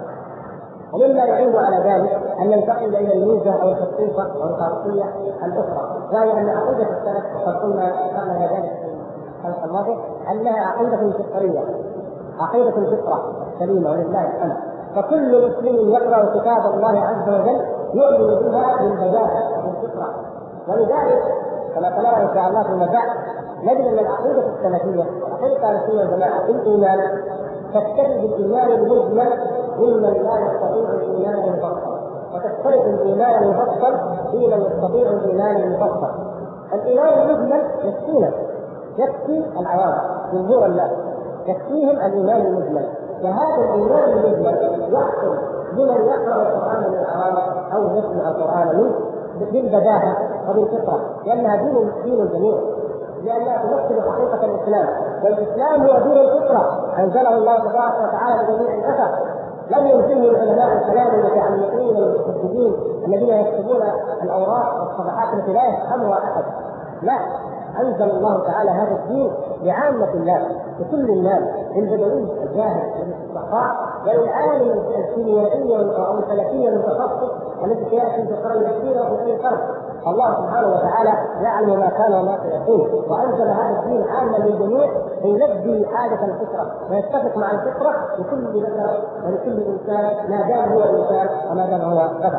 ومما يعين على ذلك ان ننتقل الى الميزه او الخصوصه او الخاصيه الاخرى، وهي ان عقيده السلف قد قلنا ذلك في الحلقه الماضيه انها عقيده فطريه، عقيده الفطره السليمه ولله الحمد. فكل مسلم يقرا كتاب الله عز وجل يؤمن بها بالبداهه والفطره، ولذلك كما قلنا ان شاء الله فيما بعد نجد ان العقيده السلفيه العقيده السنه والجماعه في الايمان تكتفي بالايمان المجمل ممن لا يستطيع الايمان المفصل، وتختلف الايمان المفصل في من يستطيع الايمان المفصل. الايمان المجمل يكفينا، يكفي العوام جمهور الناس يكفيهم الايمان المجمل، وهذا الايمان المجمل يحصل لمن يقرا القران من العوام او يسمع القران منه بالبداهه وبالفطره، لانها دين الجميع، لانها تمثل حقيقه الاسلام، والاسلام هو دين الفطره انزله الله تبارك وتعالى لجميع البشر، لم ينزله العلماء الكلام المتعمقين المحدثين الذين يكتبون الاوراق والصفحات التي لا يفهمها احد، لا، انزل الله تعالى هذا الدين لعامه الناس، لكل الناس، للبدوي الجاهل للفقهاء وللعالم الكيميائي او الفلكي المتخصص الذي سياتي في القرن الاخير وفي اي قرن. الله سبحانه وتعالى يعلم ما كان وما سيكون، وانزل هذا الدين عاما للجميع ليلبي حاجه الفطره ويتفق مع الفطره لكل بشر ولكل انسان ما دام هو انسان وما دام هو بشر.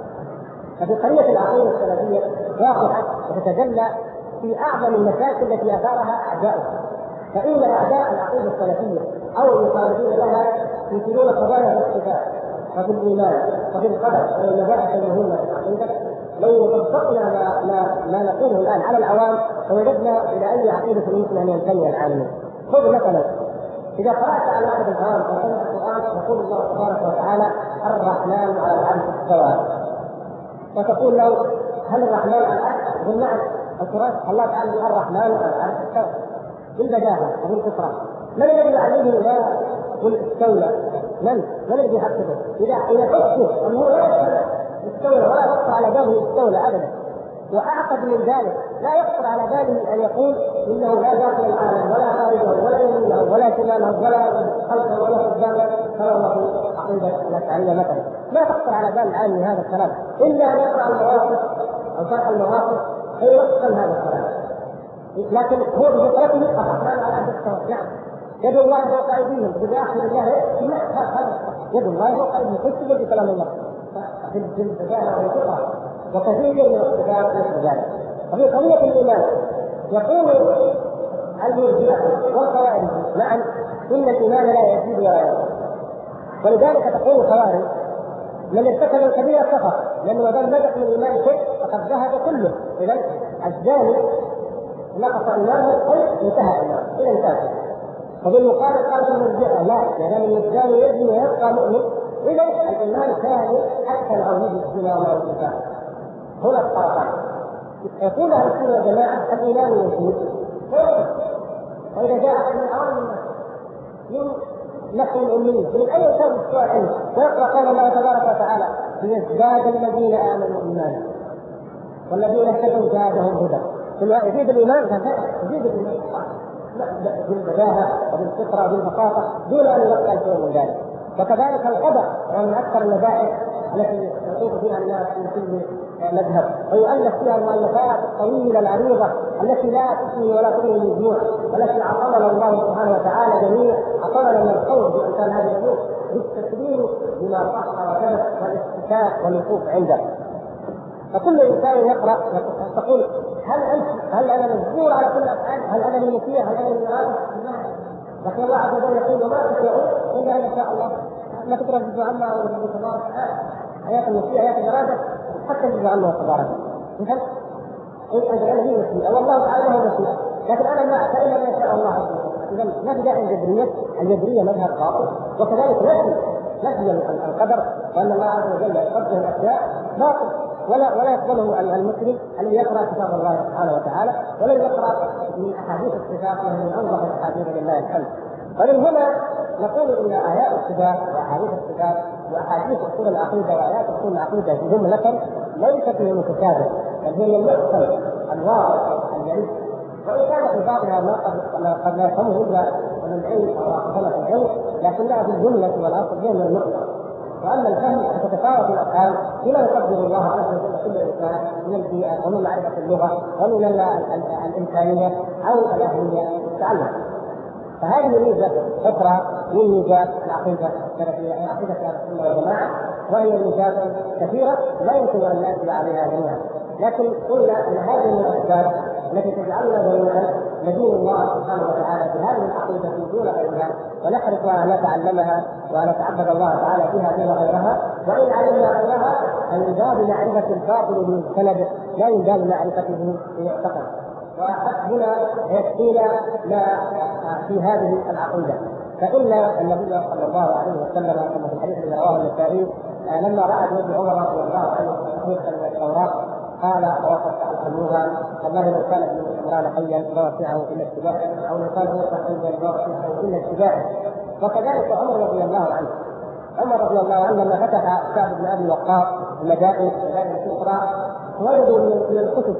ففي قضيه العقيده السلفيه واضحه وتتجلى في اعظم المشاكل التي اثارها اعداؤها. فان اعداء العقيده السلفيه او المخالفين لها يثيرون قضايا في الصفات وفي الايمان وفي القدر والمباحث المهمه في العقيده. لو طبقنا ما نقوله الان على العوام فوجدنا الى اي عقيده يمكن ان ينتمي العالم. خذ مثلا اذا قرات على احد العوام وسمع القران يقول الله تبارك وتعالى الرحمن على العرش استوى، فتقول له هل الرحمن على العرش؟ يقول نعم، القران الله تعالى الرحمن على العرش استوى بالبداهه وبالفطره. من الذي يعلمه لا قل استولى؟ من الذي يحققه؟ اذا حكمه انه لا استولى ولا يخطر على باله استولى ابدا، واعقد من ذلك لا يخطر على باله ان يقول انه لا داخل العالم ولا خارجه ولا يمينه ولا شماله ولا خلفه ولا قدامه، فلا له عقيده الاشعريه مثلا، لا تخطر على بال العالم هذا الكلام الا ان يقرا المواقف او شرح المواقف فيوصل هذا الكلام. لكن هو بفطرته الرحمن على العرش، نعم، يد الله فوق ايديهم، باخر الله يد الله فوق ايديهم، كيف يجي كلام الله في البدايه والفطره، وكثير من الصفات مثل ذلك. وفي قضيه الايمان يقول المرجئه والخوارج نعم ان الايمان لا يزيد ولا ينقص، ولذلك تقول الخوارج من ارتكب الكبيره كفر، لانه ما دام نجح من الايمان شيء فقد ذهب كله. اذا الزاني نقص ايمانه انتهى ايمانه الى انتهى. وبالمقابل قالت المرجئه لا، لان الزاني يزني ويبقى مؤمن، اذا الايمان ثاني حتى لو يجي الزنا وما يجي. هنا الطرفان يقول اهل السنه والجماعه الايمان يزيد، واذا جاء من اوامر من نحو الاميه من اي كتاب سوى العلم ويقرا قول الله تبارك وتعالى ليزداد الذين امنوا ايمانا والذين اهتدوا زادهم هدى، يزيد الايمان يزيد الايمان بالبداهه وبالفطره وبالبساطه دون ان يبقى شيء من ذلك. وكذلك القدر ومن اكثر المباحث التي يعيش فيها الناس في كل مذهب ويؤلف فيها المؤلفات الطويله العريضه التي لا تسمي ولا تغني الجموع، والتي عصمنا الله سبحانه وتعالى جميع عصمنا من الخوف بامثال هذه الامور بالتسليم بما صح وثبت والاستكاء والوقوف عنده. فكل انسان يقرا تقول هل انا مجبور على كل افعال؟ هل انا من مسيح؟ هل انا من اراد؟ لكن الله عز وجل يقول وما تشاءون الا ان يشاء الله. لا تدرك عما ورسوله تبارك ايات المسيح ايات الاراده حتى يجب عنه تبارك. مثلا انا لي مسيح والله تعالى له مسيح، لكن انا ما فإلا ما يشاء الله عز وجل. اذا ما في داعي الجبريه مذهب باطل، وكذلك نفي القدر وان الله عز وجل يقدر الاشياء باطل، ولا يقبله المسلم الذي يقرا كتاب الله سبحانه وتعالى ولن يقرا من احاديث الصفات وهي من انظف الاحاديث لله الحمد. فمن هنا نقول ان ايات الصفات واحاديث الصفات واحاديث اصول العقيده وايات اصول العقيده في جمله ليست من المتشابه، بل هي من المحكم الواضح الجليل، وان كان في بعضها ما قد لا يفهمه الا من العلم او اخذنا العلم، لكنها في الجمله والاصل هي من المحكم. واما الفهم فتتفاوت الافهام بما يقدر الله عز وجل كل انسان من البيئه ومن معرفه اللغه ومن الامكانيه او الاهليه للتعلم. فهذه ميزه اخرى من ميزات العقيده السلفيه، عقيده اهل السنه والجماعه، وهي ميزات كثيره لا يمكن ان ناتي عليها جميعا، لكن قلنا ان هذه من الاسباب التي تجعلنا جميعا ندين الله سبحانه وتعالى بهذه العقيده دون غيرها، ونحرص ان نتعلمها ونتعبد الله تعالى فيها دون غيرها، وان علمنا غيرها ان يزال معرفه الباطل بالسند لا يزال معرفته بالمعتقد. وهنا يكفينا ما في هذه العقيده. فإن النبي صلى الله عليه وسلم كما في الحديث الذي رواه النسائي لما راى ابن عمر رضي الله عنه تحقيقا من التوراه قال وقد تعلموها والله لو كان ابن عمران حيا لوسعه الى اتباعه، او لو كان موسى حيا لوسعه الى اتباعه. وكذلك عمر رضي الله عنه، عمر رضي الله عنه لما فتح سعد بن ابي وقاص المدائن الكبرى وجدوا من الكتب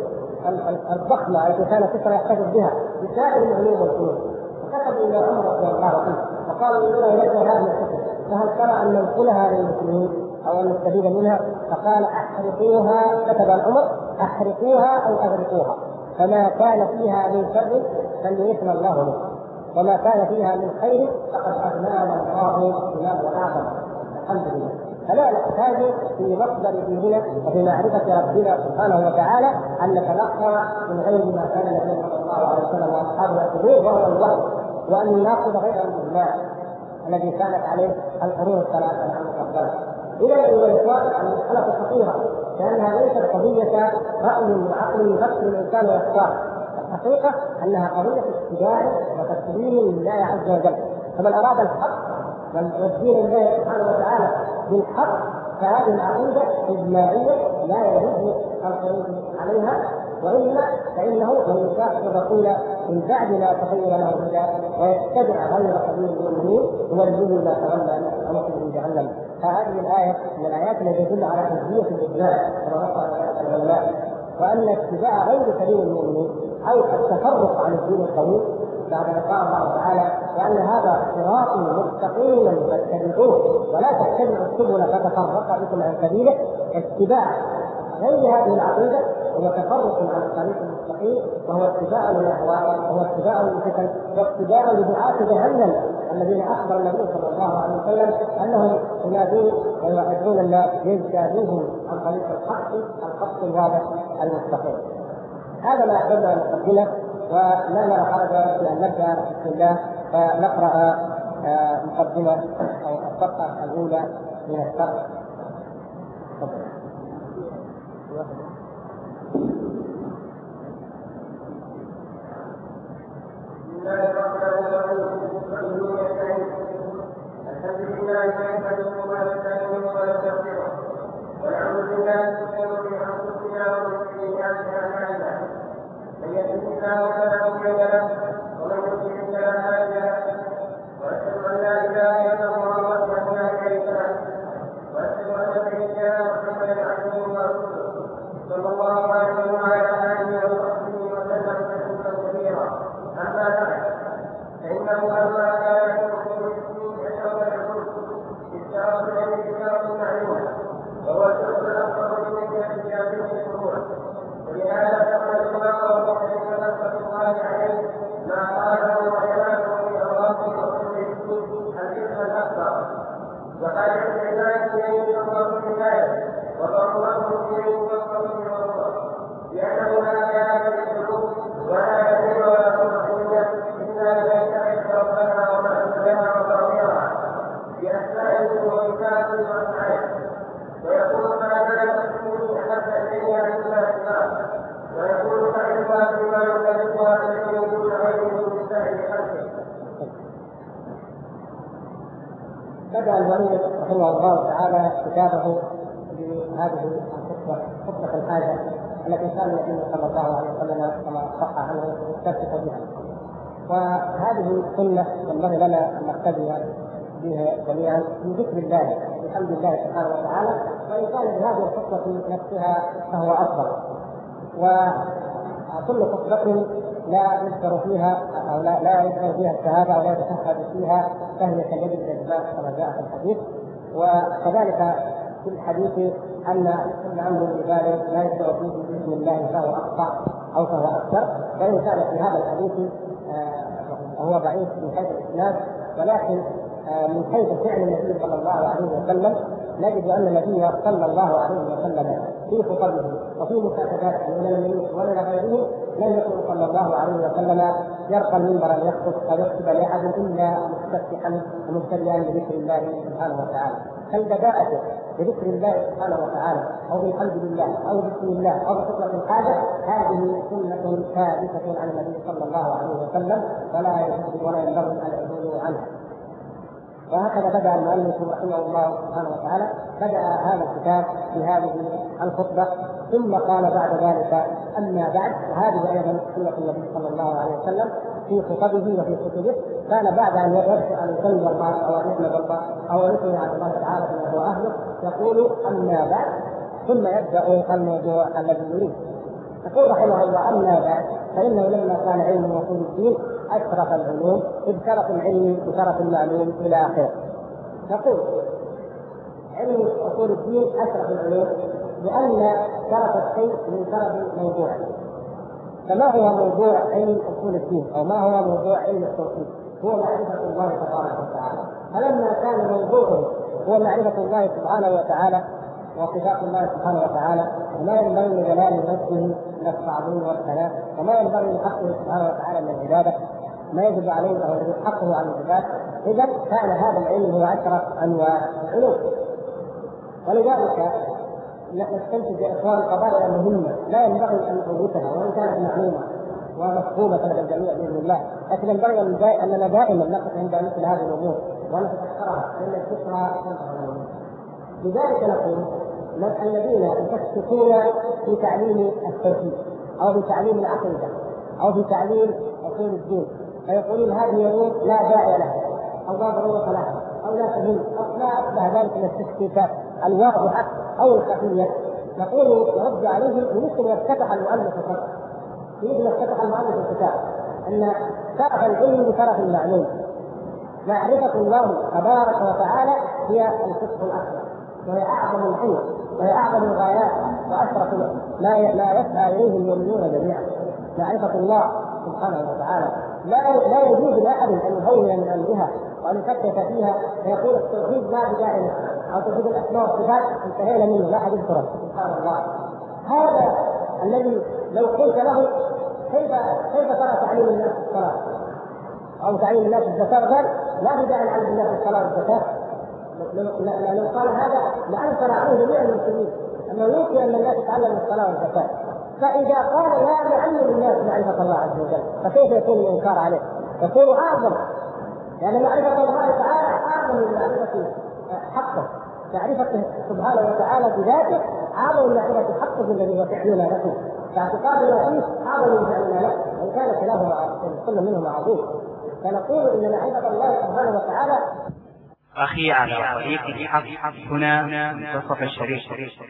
الضخمه التي كان كسرى يحتفظ بها بسائر العلوم والفنون، فكتبوا الى عمر رضي الله عنه فقالوا اننا نرجع هذه الكتب، فهل ترى ان ننقلها للمسلمين او ان نستفيد منها؟ فقال احرقوها، كتب عمر احرقوها او اغرقوها، فما كان فيها من شر فليثنى الله منه، وما كان فيها من خير فقد اغنانا الله بما واعظم. الحمد لله. فلا نحتاج في مصدر ديننا وفي معرفه ربنا سبحانه وتعالى ان نتلقى من غير ما كان النبي صلى الله عليه وسلم واصحابه يقولون وهو الوحي، وان ناخذ غير الإجماع الذي كانت عليه القرون الثلاثه المفضله. إذا أيها الإخوان المسألة خطيرة، لأنها ليست قضية رأي وعقل يفكر الإنسان ويختار، الحقيقة أنها قضية اتباع وتسليم لله عز وجل. فمن أراد الحق والدين لله سبحانه وتعالى بالحق فهذه العقيدة إجماعية لا يجوز الخروج عليها، وإلا فإنه من يشاقق الرسول من بعد ما تبين له الهدى ويتبع غير سبيل المؤمنين يوليه ما تولى ونصله جهنم. فهذه الآية من الآيات التي تدل على حجية الإجماع كما نص العلماء، وأن اتباع غير سبيل المؤمنين أو التفرق عن الدين القويم بعد لقاء الله تعالى، وأن هذا صراط مستقيما فاتبعوه ولا تتبعوا السبل فتفرق بكم عن سبيله. اتباع غير هذه العقيدة هو تفرق عن الطريق المستقيم، وهو اتباع للاهواء، وهو اتباع للفتن، واتباع لدعاة جهنم الذين اخبر النبي صلى الله عليه وسلم انهم ينادون ويوعدون الناس ليزدادوهم عن طريق الحق الخط الواضح المستقيم. هذا ما احببنا ان نقدمه، ولا نرى حرجا في ان نبدا بسم الله فنقرا مقدمه او الصفحه الاولى من الشرح. الحمد لله نحمده ونستعينه ونستغفره ونعوذ بالله من شرور انفسنا ومن سيئات اعمالنا، من يهده الله فلا مضل له ومن يضلل فلا هادي له، واشهد ان لا اله الا الله وحده لا شريك له، واشهد ان سيدنا محمدا عبده ورسوله صلى الله عليه وعلى اله وصحبه وسلم تسليما كثيرا. اما بعد فانه لما كان يقول استعراض الانتشار معلومه وهو الشرط الاكبر من الاستجابه للفروع، ولهذا فقد الله وحده نصره الله عليه ما قاله وعباده في اوراق اصول الدين الاسم الاكبر، وقال العباد اليه الله بالله وضرورته اليه والصبر والصبر، لانه لا كان يدعو ولا يدعو ولا تطمئن الا ليس ربنا وما انزلنا وضرورها بأسمائه وصفاته وأفعاله، ويقول تعالى تكون أحب إليها إلا أسماء، ويقول تعالى بما يملكها الذي يقول غيره من سائر خلقه. بدأ المؤلف رحمه الله تعالى كتابه بهذه خطبة الحاجة التي كان النبي صلى الله عليه وسلم كما صح عنه يستفتح بها، وهذه سنة ينبغي لنا أن نقتدي به جميعا من ذكر الله بحمد الله سبحانه وتعالى، وإن كان بهذه الخطبة نفسها فهو أفضل. وكل خطبة لا يذكر فيها أو لا يذكر فيها الشهادة أو لا يتشهد فيها فهي كاليد الجذاب كما جاء في الحديث. وكذلك في الحديث أن كل أمر بالغ لا يذكر فيه باسم الله فهو أقطع أو فهو أكثر، وإن كان في هذا الحديث هو ضعيف من حيث الإسناد، ولكن من حيث فعل النبي صلى الله عليه وسلم نجد أن النبي صلى الله عليه وسلم في خطبه وفي مكاتباته من الملوك ولا غيره لم يكن صلى الله عليه وسلم يرقى المنبر أن يخطب أو يكتب لأحد إلا مستفتحا ومبتدئا بذكر الله سبحانه وتعالى. فالبداءة بذكر الله سبحانه وتعالى أو بالحمد لله أو بسم الله أو بخطبة الحاجة هذه سنة ثابتة عن النبي صلى الله عليه وسلم ولا ينبغي أن يعدلوا عنها. وهكذا بدأ المؤلف رحمه الله سبحانه وتعالى بدأ هذا الكتاب بهذه الخطبة، ثم قال بعد ذلك أما بعد. وهذه أيضا سنة النبي صلى الله عليه وسلم في خطبه وفي كتبه، كان بعد أن يرجع أن يسلم الله أو أن يحمد الله أو أن يثني على الله تعالى بما هو أهله يقول أما بعد، ثم يبدأ الموضوع الذي يريد. يقول رحمه الله أما بعد فإنه لما كان علم أصول الدين أشرف العلوم إذ شرف العلم بشرف المعلوم إلى آخره. يقول علم أصول الدين أشرف العلوم لأن شرف الشيء من شرف موضوعه. فما هو موضوع علم أصول الدين أو ما هو موضوع علم التوحيد؟ هو معرفة الله تبارك وتعالى. فلما كان موضوعه هو معرفة الله سبحانه وتعالى وصفات الله سبحانه وتعالى وما ينبغي لجلال نفسه من التعظيم والثناء وما ينبغي لحقه سبحانه وتعالى من العبادة ما يجب عليه او يجب حقه على العباد، اذا كان هذا العلم هو اشرف انواع العلوم. ولذلك نستنتج يا اخوان قضايا مهمه لا ينبغي ان نفوتها وان كانت معلومه ومفهومه لدى الجميع باذن الله، لكن ينبغي اننا دائما نقف عند مثل هذه الامور ونتذكرها لان الذكرى تنفع الامور. لذلك نقول الذين يشككون في تعليم التوحيد او في تعليم العقيده او في تعليم اصول الدين فيقولون هذه الامور لا داعي لها او لا ضروره لها او لا تهم او لا اشبه ذلك من التشكيكات الواضحه او الخفيه، نقول نرد عليهم مثل ما افتتح المؤلف فقط، مثل ما افتتح المؤلف الكتاب ان شرف العلم بشرف المعلوم. معرفه الله تبارك وتعالى هي الفقه الاكبر وهي اعظم العلم وهي اعظم الغايات واشرف ما يسعى اليه المؤمنون جميعا. معرفه الله سبحانه وتعالى لا يجوز لاحد ان يهون من امرها وان يفكك فيها فيقول التوحيد لا بداعي له او توحيد الاسماء والصفات انتهينا منه لا احد يذكره. سبحان الله، هذا الذي لو قلت له كيف ترى تعليم الناس الصلاه او تعليم الناس الزكاه قال لا بداعي لعلم الناس الصلاه والزكاه، لو قال هذا لأنكر عليه جميع المسلمين أنه يمكن أن الناس تتعلم الصلاة والزكاة. فإذا قال لا نعلم الناس معرفة الله عز وجل فكيف يكون الإنكار عليه؟ يكون أعظم، لأن معرفة الله تعالى أعظم من معرفة حقه. معرفة سبحانه وتعالى بذاته أعظم من معرفة حقه الذي هو فعلنا له، فاعتقادنا فيه أعظم من فعلنا له وإن كان كلاهما كل منهما عظيم. فنقول إن معرفة الله سبحانه وتعالى أخي على طريق الحق هنا منتصف الشريف.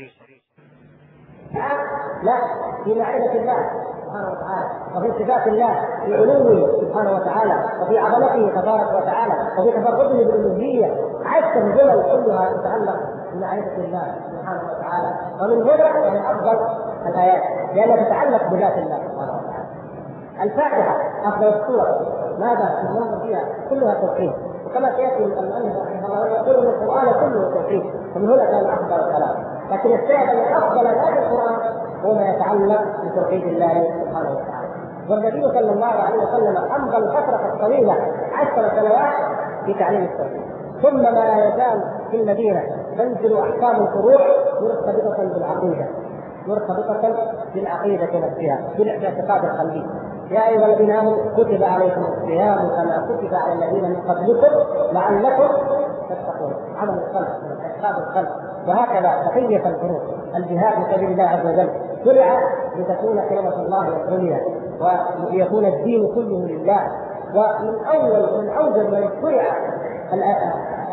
لا، في معرفة الله سبحانه وتعالى وفي صفات الله في علوه سبحانه وتعالى وفي عظمته تبارك وتعالى وفي تفرده بالألوهية. عشر جمل كلها تتعلق بمعرفة الله سبحانه وتعالى، ومن هنا يعني أفضل الآيات لأنها تتعلق بذات الله سبحانه وتعالى. الفاتحة أفضل السور ماذا ننظر فيها كلها توحيد، وكما سيأتي المؤلف رحمه الله يقول ان القرآن كله توحيد، ومن هنا كان أفضل الكلام. لكن الشاهد أن أفضل هذا القرآن هو ما يتعلق بتوحيد الله سبحانه وتعالى. والنبي صلى الله عليه وسلم أمضى الفترة الطويلة 10 سنوات في تعليم التوحيد، ثم ما يزال في المدينة تنزل أحكام الفروع مرتبطة بالعقيدة، مرتبطة بالعقيدة نفسها بالاعتقاد القلبي. يا أيها الذين آمنوا كتب عليكم الصيام كما كتب على الذين من قبلكم لعلكم تتقون. عمل القلب من اعتقاد القلب. وهكذا بقية الفروع الجهاد في سبيل الله عز وجل شرع لتكون كلمة الله العليا وليكون الدين كله لله. ومن أول من أوجب من شرع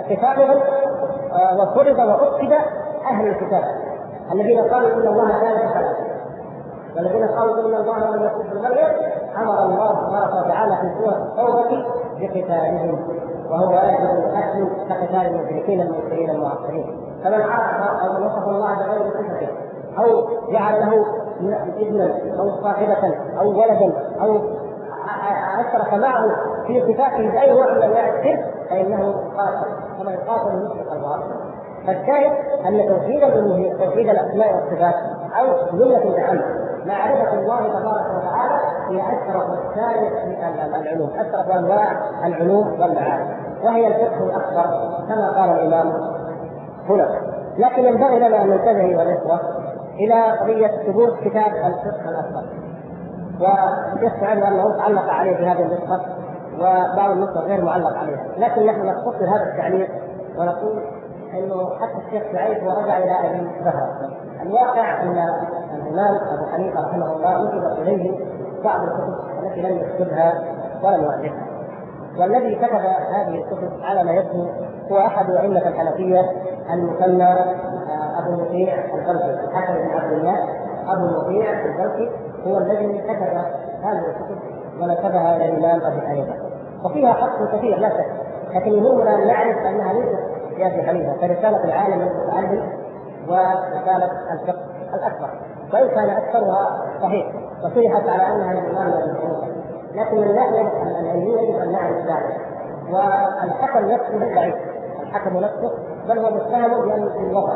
اختفائهم وفرض وأكد أهل الكتاب الذين قالوا إن الله ثالث ثلاثة، والذين قالوا إن الله لم يكن في مريم أمر الله تبارك وتعالى في سورة التوبة بقتالهم، وهو يجب القتل كقتال المشركين المنكرين المعطلين. فمن عرف أو وصف الله بغير صفته أو جعل له ابنا أو صاحبة أو ولدا أو أشرك معه في صفاته بأي نوع من أنواع الشرك فإنه قاتل كما يقاتل المشرك الباطل. فالشاهد أن توحيد الألوهية توحيد الأسماء والصفات أو جملة العلم معرفة الله تبارك وتعالى هي أشرف وسائل العلوم، أشرف أنواع العلوم والمعارف، وهي الفقه الأكبر كما قال الإمام هنا. لكن ينبغي لنا أن ننتبه أيها الإخوة إلى قضية ثبوت كتاب الفقه الأكبر، ويستعد أنه تعلق عليه في هذه النسخة وبعض النسخ غير معلق عليها، لكن نحن نختصر هذا التعليق ونقول انه حتى الشيخ سعيد ورجع الى ابي زهره. الواقع ان الامام ابو حنيفه رحمه الله نسبت اليه بعض الكتب التي لم يكتبها ولم يؤلفها، والذي كتب هذه الكتب على ما يبدو هو احد ائمه الحنفيه المسمى ابو مطيع البلخي، الحسن بن عبد الله ابو مطيع البلخي هو الذي كتب هذه الكتب ونسبها الى الامام ابي حنيفه، وفيها حق كثير لا شك، لكن يهمنا ان نعرف انها ليست في ابي حنيفه كرساله العالم المتعلم ورساله الفقه الاكبر، وان كان اكثرها صحيح وصرحت على انها الامام ابي حنيفه، لكن من الناحيه العلميه يجب ان نعرف ذلك. والحكم نفسه ضعيف، الحكم نفسه بل هو متهم بان الوضع،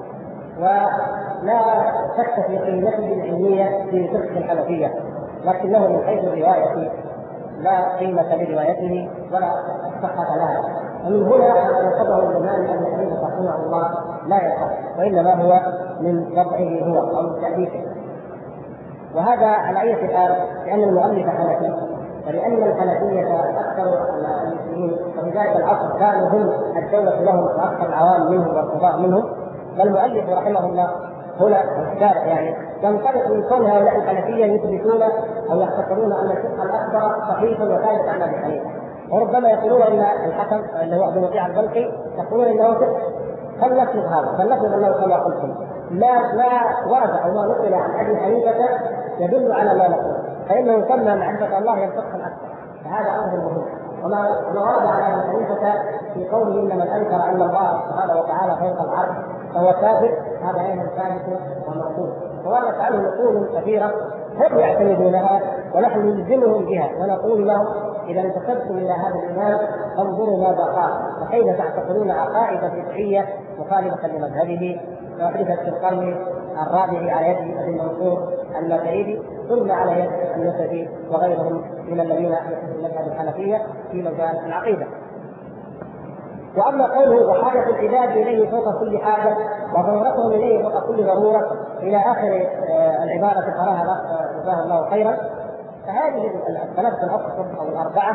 ولا شك في قيمته العلميه في فقه الحنفيه، لكنه من حيث الروايه لا قيمه لروايته ولا صحه لها. ومن هنا نصبه الامام ابن حنيفه رحمه الله لا يصح، وانما هو من وضعه هو او من تاليفه. وهذا على اي حال لان المؤلف حنفي، ولان الحنفيه اكثر المسلمين وفي ذلك العصر كانوا هم الدوله لهم واكثر العوام منهم والقضاء منهم، فالمؤلف رحمه الله هنا الشارع يعني ينطلق من كون هؤلاء الحنفيه يثبتون او يعتقدون ان الفقه الاكبر صحيح وثابت عن ابي حنيفه، وربما يقولون ان الحكم اللي هو ابو مطيع البلخي يقولون انه فقه. فلنفرض هذا، فلنفرض انه كما قلتم ما ورد او ما نقل عن ابي حنيفه يدل على ما نقول، فانه يسمى معرفه الله هي الفقه الاكبر، فهذا امر مهم. وما ورد عن ابي حنيفه في قوله ان من انكر ان الله سبحانه وتعالى فوق العرش فهو كافر، هذا ايضا ثابت ومقبول، وورد عنه نقول كثيره هم يعتمدونها ونحن نلزمهم بها ونقول لهم اذا انتسبتم الى هذا الامام فانظروا ماذا قال وكيف تعتقدون عقائد بدعيه مخالفه لمذهبه وحدثت في القرن الرابع على يد ابي منصور الماتريدي ثم على يد النسبي وغيرهم من الذين يحدثون المذهب الحنفيه في مجال العقيده. واما قوله وحاجه العباد اليه فوق كل حاجه وضرورتهم اليه فوق كل ضروره الى اخر العباره قراها الاخ جزاه الله خيرا، فهذه الثلاثه الاصل او الاربعه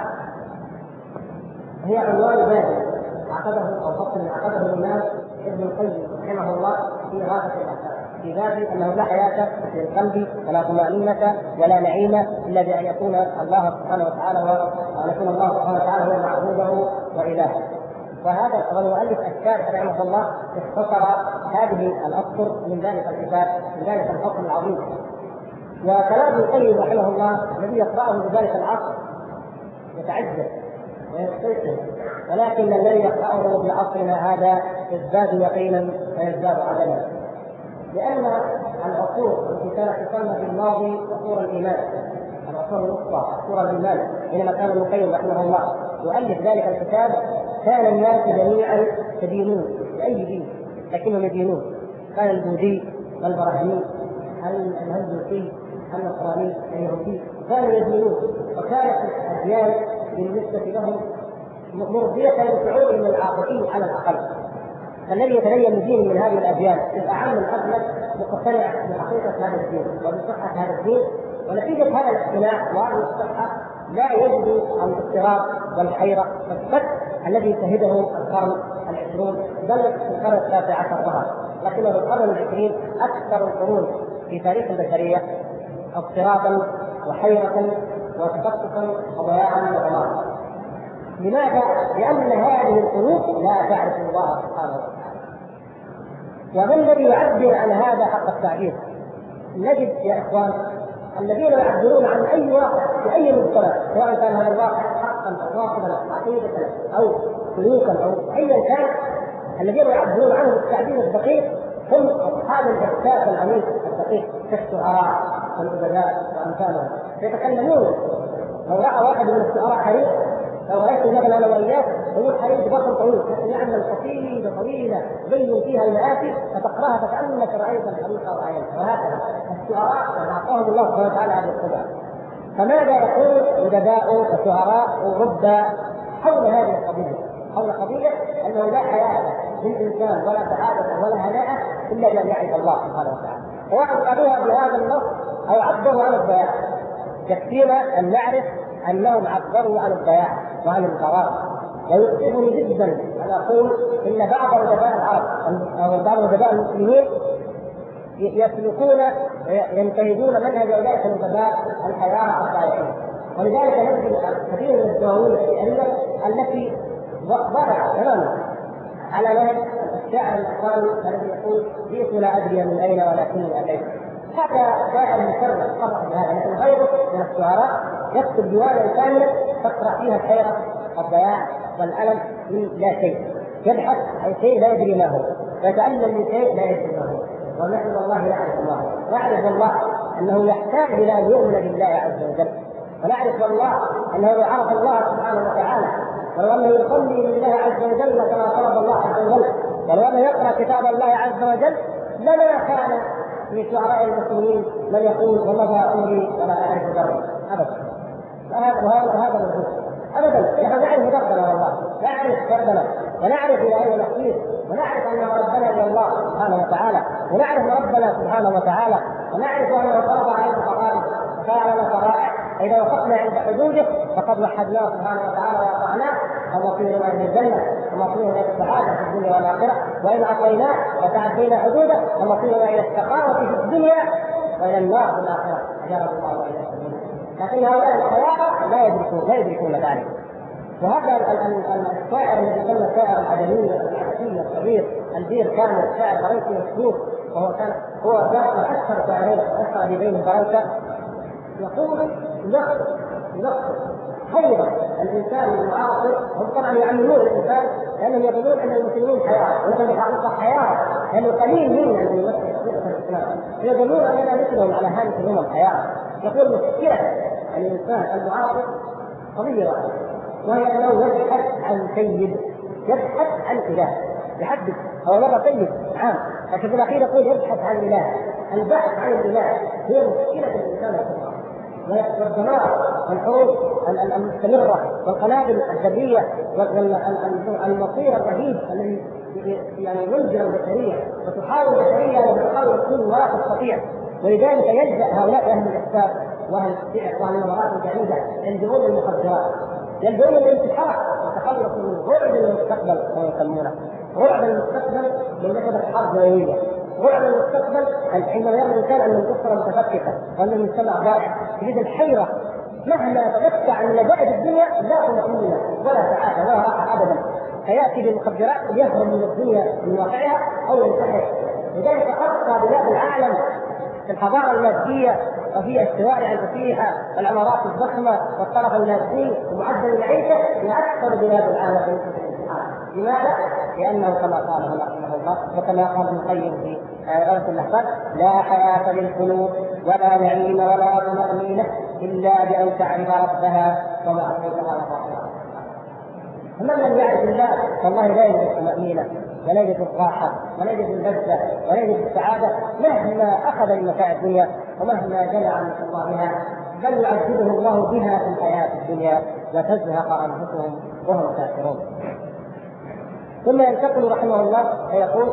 هي عنوان باب عقده او فصل عقده الامام ابن القيم رحمه الله في غايه الاحكام، في باب انه لا حياه في القلب ولا طمانينه ولا نعيم الا بان يكون الله سبحانه وتعالى وان يكون الله سبحانه وتعالى هو معبوده والهه. وهذا المؤلف الشارح رحمه الله اختصر هذه الاسطر من ذلك الكتاب من ذلك الفصل العظيم. وكلام ابن القيم رحمه الله الذي يقراه بذلك العصر يتعجب ويستيقظ، ولكن الذي يقراه في عصرنا هذا يزداد يقينا ويزداد عدما، لان العصور التي كانت تسمى في الماضي عصور الايمان، العصور الوسطى عصور الايمان، حينما كان ابن القيم رحمه الله يؤلف ذلك الكتاب كان الناس جميعا يدينون باي دين لكنهم يدينون، كان البوذي والبراهيمي الهندوسي النصراني اليهودي كانوا يدينون، وكانت الاديان بالنسبه لهم مرضيه لشعورهم العاطفي على الاقل. فالذي يتدين دين من هذه الاديان الاعم الاغلب مقتنع بحقيقه هذا الدين وبصحه هذا الدين، ونتيجه هذا الاقتناع وهذه الصحه لا يجد الاضطراب والحيره والشك الذي شهده القرن العشرون بل في القرن التاسع عشر ظهر، لكنه في القرن العشرين اكثر القرون في تاريخ البشريه اضطرابا وحيره وتشتتا وضياعا وضمان. لماذا؟ لأن هذه القلوب لا تعرف الله سبحانه وتعالى. ومن الذي يعبر عن هذا حق التعبير؟ نجد يا إخوان الذين يعبرون عن أي واقع في أي مجتمع، سواء كان هذا الواقع حقا أو واقعا عقيدة أو سلوكا أو أيا كان، الذين يعبرون عنه بالتعبير الدقيق هم أصحاب الإحساس العميق الدقيق كالشعراء والأدباء وأمثالهم. يتكلمون. لو رأى واحد من الشعراء حريق، لو رأيت مثلا أنا وإياك يقول حريق ضخم طويل، لكن يعمل قصيدة طويلة بين فيها المآسي فتقرأها فكأنك رأيت الحريق أو عينك. وهكذا الشعراء أعطاهم الله سبحانه وتعالى هذه القدرة. فماذا يقول أدباء وشعراء وربا حول هذه القضية؟ حول قضية أنه لا حياة للإنسان ولا سعادة ولا هناء إلا بأن يعرف الله سبحانه وتعالى. وعبروها بهذا النص أو عبروا عن الضياع. يكفينا أن نعرف أنهم عبروا عن الضياع وعن القرار. ويؤسفني جدا أن أقول إن بعض أدباء العرب أو بعض أدباء المسلمين يسلكون ينتهجون منهج أولئك الأدباء الحياة الضائعين. ولذلك نجد كثير من الدواوين الشعرية التي وضع تماما على نهج الشاعر الإسلامي الذي يقول جئت لا أدري من أين ولكني أتيت. هذا شاعر مشرف طبعا بهذا، لكن غيره من الشعراء يكتب ديوانا كاملا تقرأ فيها الحيرة والضياع والألم من لا شيء، يبحث عن شيء لا يدري ما هو، ويتألم من شيء لا يدري ما هو. ونحن والله نعرف الله، نعرف الله أنه يحتاج إلى أن يؤمن بالله عز وجل، ونعرف والله أنه لو عرف الله سبحانه وتعالى ولو أنه يصلي لله عز وجل كما طلب الله عز وجل، ولو أنه يقرأ كتاب الله عز وجل لما كان في شعراء المسلمين من يقول ومضى أمري ولا أعرف دربا أبدا. وهذا الوجود أبدا. نحن نعرف دربنا والله، نعرف دربنا ونعرف إلى أين نصير، ونعرف أن ربنا إلى الله سبحانه وتعالى، ونعرف ربنا سبحانه وتعالى، ونعرف أنه فرض علينا فرائض وفعل لنا شرائع، إذا وقفنا عند حدوده فقد وحدناه سبحانه وتعالى وأطعناه، فمصيرنا إلى الجنة ومصيرنا إلى السعادة في الدنيا والآخرة، وإن عصيناه وتعدينا حدوده فمصيرنا إلى الشقاوة في الدنيا وإلى النار في الآخرة. أجاب الله وإياكم. لكن هؤلاء الخيار لا يدركون ذلك. وهذا الشاعر الذي يسمى الشاعر العدمي الحسين الصغير البير كان شاعر فرنسي مشهور، وهو كان أكثر شاعرين أكثر أديبين فرنسا، يقول نقص حيرة الإنسان المعاصر. هم طبعا يعلمون الإنسان لأنهم يقولون أن المسلمين حيارى، ولكن الحقيقة حيارى لأنه قليل منا من يمثل الإسلام، يقولون أننا مثلهم على هذه الأمم حيارى. يقول مشكلة الإنسان المعاصر قضية واحدة، وهي أنه يبحث عن سيد، يبحث عن إله يحدث. هو مرة سيد عام، لكن في الأخير يقول يبحث عن إله. البحث عن الإله هي مشكلة الإنسان الكبرى، والدمار والحروب المستمرة والقنابل الذرية والمصير الرهيب الذي يعني ينزل البشرية وتحاول البشرية وتحاول كل ما تستطيع. ولذلك يلجأ هؤلاء أهل الإحساس وأهل السحر وأهل النظرات البعيدة يلجؤون المخدرات، يلجؤون الانتحار والتخلص من رعب المستقبل كما يسمونه، رعب المستقبل من نكبة حرب نووية، رعب المستقبل حينما يرى الإنسان أن الأسرة متفككة وأن المجتمع ضائع، تجد الحيرة مهما تمتع من لذائذ الدنيا لا تمكننا ولا سعادة ولا راحة أبدا، فيأتي بالمخدرات ليهرب من الدنيا من واقعها أو ينتحر. لذلك أبقى بلاد العالم في الحضارة المادية وفي الشوارع الفسيحة والعمارات الضخمة والطرف المادي ومعدل المعيشة في أكثر بلاد العالم في الانتحار. لماذا؟ لأنه كما قال هنا رحمه الله وكما قال ابن القيم في غرس الأحفاد: لا حياة للقلوب ولا نعيم ولا طمأنينة إلا بأن تعرف ربها ومعصيتها وطاعتها. فمن لم يعرف الله والله لا يجد الطمأنينة ولا يجد الراحة ولا يجد اللذة ولا يجد السعادة مهما أخذ من متاع الدنيا ومهما جنى عن الله بها، بل يعذبه الله بها في الحياة الدنيا وتزهق أنفسهم وهم كافرون. ثم ينتقل رحمه الله فيقول: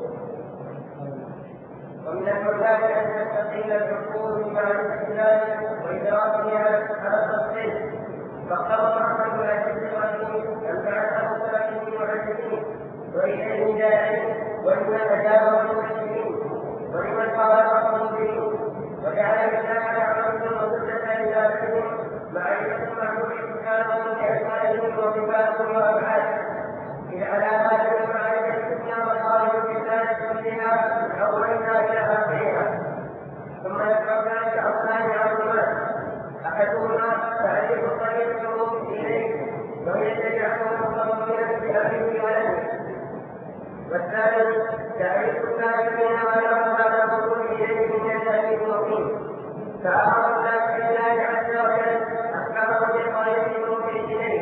ومن المحال أن تستقيل العقول بمعرفة الله وإدراكه على التفصيل، فاقتضى محمد العزيز الرحيم أن بعثه ثلاثين معلمين وإليه داعين ولمن أجاب المسلمين ولمن قال المنذرين، وجعل لله عبدا وسلة إلى بهم معرفة المعبود سبحانه بأسمائه وصفاته تعريف الكافرين ولهم ما تقول اليه من التأكيد المقيم. فأمر الله بالله عز وجل أخبره بقائله اليه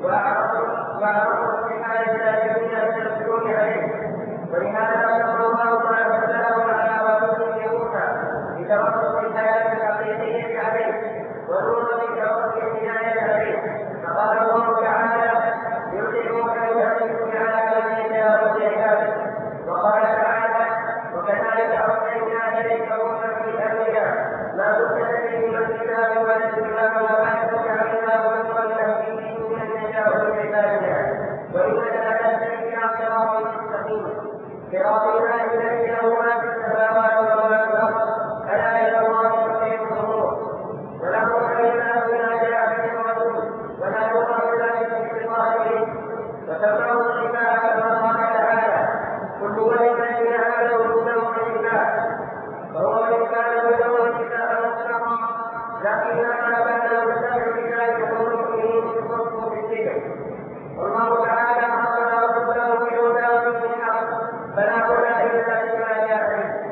وأمر بحال الكافرين التوكل عليه. ولهذا صلى الله عليه وسلم على رسوله موسى بتوكل الحياة الحقيقية عليه ونور بتوكل الهداية عليه. فقال الله تعالى يطيعون ويؤمنون على من يشاء ويهاب. وقال تعالى وكذلك أرسلنا إليك روحا في أمرنا ما كنت تدري ما الكتاب ولا الإسلام وما كنت علينا ونصلنا فيه من نشاء من عبادنا وإنك لتهدي إلى صراط مستقيم صراط الله الذي له ما في السماوات وما في الأرض ألا إلى الله ترجع الأمور وله علينا بما جاء به الرسول ولا يقال ذلك في الظاهرين. وتبعوا العباد كما قال تعالى كل ولد الذين آمنوا هدى وعلما فهو إن كان هدى وكتابا مطلقا لكن ما كان مستمع بذلك المؤمنين بالصدق بالذكر. والله تعالى أمر رسوله بالهدى ودين الحق فلا هدى إلا بما جاء به.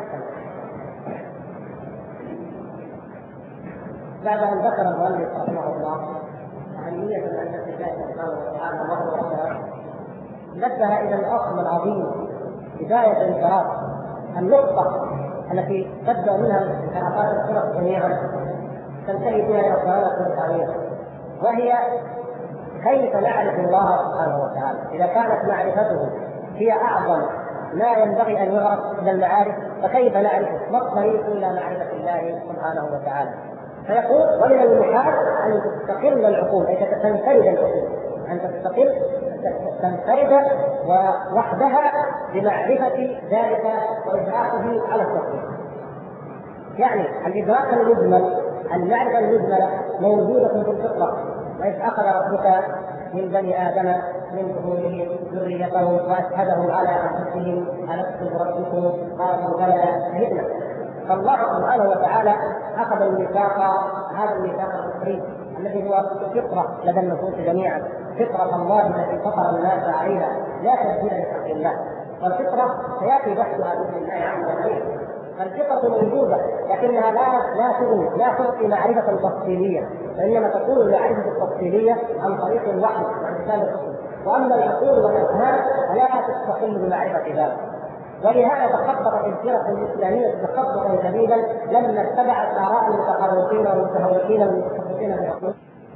بعد ان ذكر المؤلف رحمه الله اهميه التي الله سبحانه وتعالى وحده نبه الى الاصل العظيم بدايه الانحراف، النقطه التي تبدا منها انحرافات الفرق جميعا تنتهي بها الى الضلاله والتعويض، وهي كيف نعرف الله سبحانه وتعالى. اذا كانت معرفته هي اعظم ما ينبغي ان يعرف من المعارف فكيف نعرفه؟ ما الطريق الى معرفه الله سبحانه وتعالى؟ فيقول ومن المحال ان تستقل العقول، اي تنفرد العقول، ان تنفرد وحدها بمعرفه ذلك وادراكه على التطبيق. يعني الادراك المجمل، المعرفه المجمله موجوده في الفطره، واذ اخذ ربك من بني ادم من ظهورهم ذريتهم واشهدهم على انفسهم الست بربكم قالوا بلى شهدنا. فالله سبحانه وتعالى اخذ الميثاق، هذا الميثاق الفطري الذي هو فطره لدى النفوس جميعا، فطره الله التي فطر الناس عليها لا تبديل لخلق الله، والفطره سياتي بحثها باذن الله عز وجل. فالفطره موجوده لكنها لا تعطي معرفه تفصيليه، وانما تكون المعرفه التفصيليه عن طريق الوحي وارسال الرسل، واما العقول والاذهان فلا تستقل بمعرفه ذلك. ولهذا تخبطت الفرق الاسلاميه تخبطا شديدا لما اتبعت اراء المتخرجين والمتهورين والمتخصصين في العقول.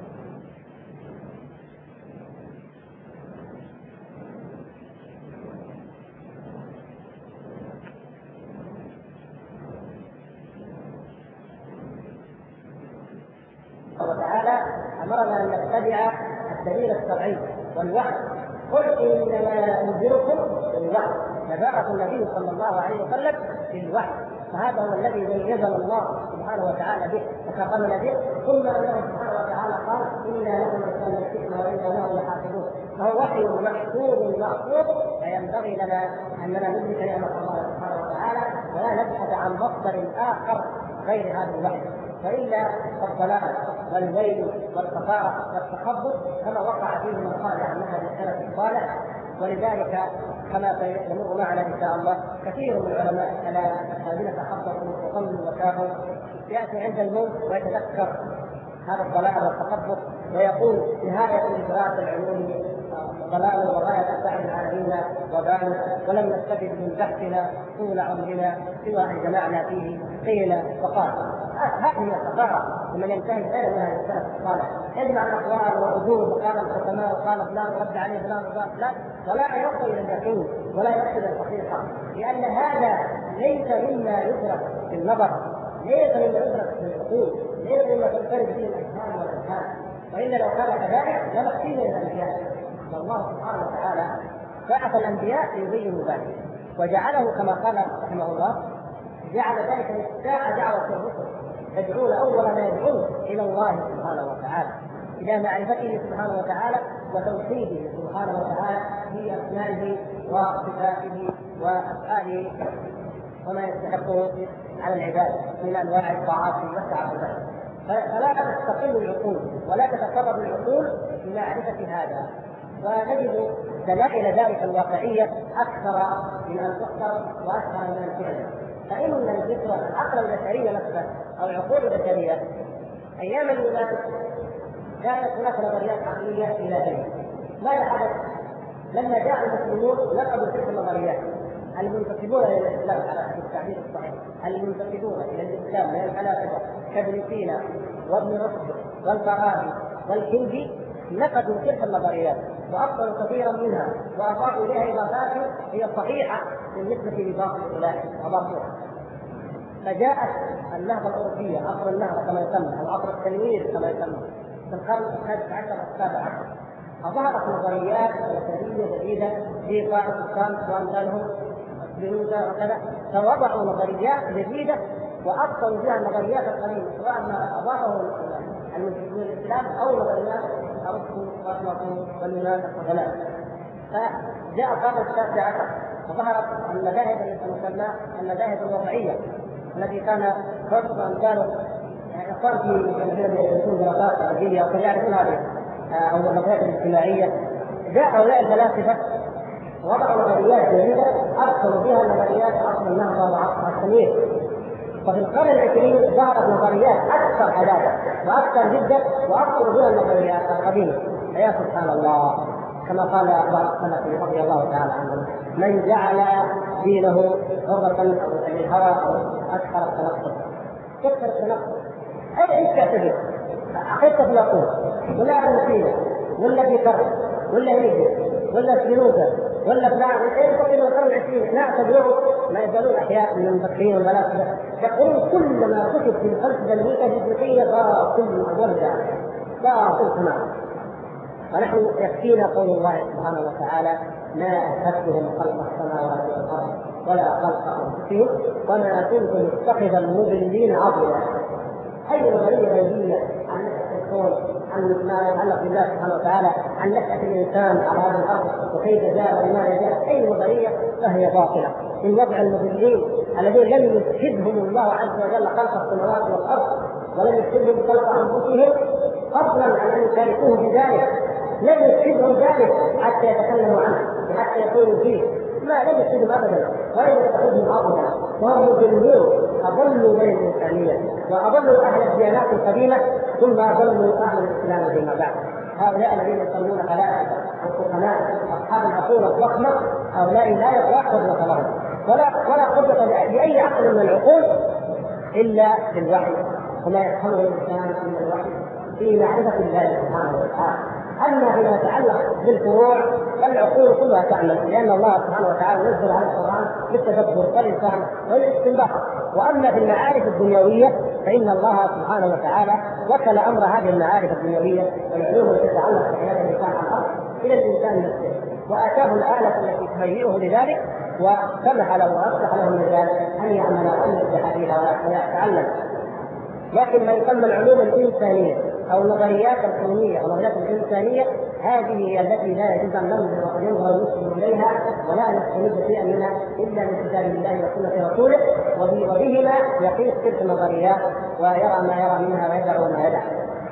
وتعالى امرنا ان نتبع الدليل الشرعي والوحي. قل انما انذركم بالوحي، فبعث النبي صلى الله عليه وسلم بالوحي، فهذا هو الذي ميزنا الله سبحانه وتعالى به وكرمنا به. ثم انه سبحانه وتعالى قال انا نحن نزلنا الذكر وانا له لحافظون، فهو وحي محفوظ محفوظ، فينبغي لنا اننا ندرك نعمه الله سبحانه وتعالى ولا نبحث عن مصدر اخر غير هذا الوحي، فإلا الضلال والويل والخسارة والتخبط كما وقع فيه من قال عنها السلف الصالح. ولذلك كما سيمر معنا إن شاء الله كثير من علماء الكلام الذين تخبطوا وصلوا وكافوا يأتي عند الموت ويتذكر هذا الضلال والتخبط ويقول نهاية الإدراك العلومي ضلال وغاية السعي العالمين وبال، ولم نستفد من بحثنا طول عمرنا سوى أن جمعنا فيه قيل وقال. هذه الخسارة لمن ينتهي غير منها السلف الصالح، يجمع الأقوال والأجور وقال الحكماء وقال فلان رد عليه فلان وقال فلان، ولا يصل إلى اليقين ولا يصل إلى الحقيقة، لأن هذا ليس مما يدرك في النظر، ليس مما يدرك في العقول، ليس مما تنفرد به الأجهال والأذهان، وإلا لو كان كذلك لما احتيج إلى الأنبياء. فالله سبحانه وتعالى بعث الأنبياء ليبينوا ذلك وجعله كما قال رحمه الله جعل ذلك مفتاح دعوة الرسل، يدعون أول ما يدعون إلى الله سبحانه وتعالى، إلى معرفته سبحانه وتعالى وتوحيده سبحانه وتعالى في أسمائه وصفاته وأفعاله وما يستحقه على العباد من أنواع الطاعات والتعبدات. فلا تستقل العقول ولا تتكرر العقول بمعرفة هذا. ونجد دلائل ذلك الواقعية أكثر من أن تحصر وأكثر من أن تعلم. فإن الفكرة العقل البشري نفسه أو العقول البشرية أيام اليونان كانت هناك نظريات عقلية إلهية. ماذا حدث؟ لما جاء المسلمون نقضوا تلك النظريات. المنتسبون إلى الإسلام على التعبير الصحيح، المنتسبون إلى الإسلام من الفلاسفة كابن سينا وابن رشد والفارابي والكندي نقضوا تلك النظريات وأبطلوا كثيرا منها وأضافوا إليها إضافات هي صحيحة بالنسبة لباطل الإله وباطلها. فجاءت النهضة الأوروبية، عصر النهضة كما يسمى أو عصر التنوير كما يسمى، في القرن السادس عشر والسابع عشر، أظهرت نظريات فلسفية جديدة في قاعدة الشام وأمثالهم سبينوزا وكذا، فوضعوا نظريات جديدة وأبطلوا بها النظريات القديمة سواء ما أضافه المنتسبون للإسلام أو نظريات أرسطو وأفلاطون واليونان القدماء. فجاء القرن التاسع عشر وظهرت المذاهب التي تسمى المذاهب الوضعية التي كان فرص أمثاله إخوان في يدرسون دراسات أدبية أو يعرفون هذه أو النظريات الاجتماعية. جاء هؤلاء الفلاسفة وضعوا نظريات جديدة أرسلوا بها النظريات عصر النهضة وعصر التنوير. وفي القرن العشرين ظهرت نظريات أكثر حداثة وأكثر جدا وأكثر بها النظريات القديمة. يا سبحان الله، كما قال بعض السلف رضي الله تعالى عنهم: من جعل دينه حرة للهوى أو أكثر التنقل. كثر التنقل أي تعتبر حتى في العقول ولا ابن سينا ولا بيكر ولا هيجي ولا سبينوزا ولا فلان يقول القرن العشرين نعتبره ما يزالون أحياء من المفكرين والفلاسفة يقولون كل ما كتب في الفلسفة الميتافيزيقية باطل ورجع باطل تماما. ونحن يكفينا قول الله سبحانه وتعالى: ما أشهدتهم خلق السماوات والأرض ولا خلق أنفسهم وما كنت متخذ المضلين عضدا. أي نظرية غيبية عن نشأة الكون، عن ما يتعلق بالله سبحانه وتعالى، عن نشأة الإنسان على هذه الأرض وكيف جاء وما جاء، أي نظرية فهي باطلة من وضع المضلين الذين لم يشهدهم الله عز وجل خلق السماوات والأرض ولم يشهدهم خلق أنفسهم، فضلا عن أن يشاركوه بذلك لم يشهدهم ذلك حتى يتكلموا عنه حتى يقولوا فيه، ما لم يشهدهم أبدا ولم يتخذهم عضدا، وهم مضلون أضلوا بين الإنسانية وأضلوا أهل الديانات القديمة ثم أضلوا أهل الإسلام فيما بعد. هؤلاء الذين يسمون فلاسفة وفقهاء أصحاب العقول الضخمة هؤلاء لا قدرة لهم ولا قدرة لأي عقل من العقول إلا بالوحي، وما يفهمه الإنسان من الوحي في معرفة الله سبحانه وتعالى. أما فيما يتعلق بالفروع فالعقول كلها تعمل، لأن الله سبحانه وتعالى ينزل على القرآن بالتدبر والإنسان والاستنباط. وأما في المعارف الدنيوية فإن الله سبحانه وتعالى وكل أمر هذه المعارف الدنيوية والعلوم التي تتعلق بحياة الإنسان على الأرض إلى الإنسان نفسه، وآتاه الآلة التي تهيئه لذلك وسمح له وأصلح له المجال أن يعمل وأن يفتح فيها ويتعلم. لكن ما يسمى العلوم الإنسانية أو النظريات الكونية أو النظريات الإنسانية هذه هي التي لا يجوز أن ينظر المسلم إليها ولا نستند شيئا منها إلا من كتاب الله وسنة رسوله، وبهما يقيس تلك النظريات ويرى ما يرى منها ويدع ما يدع.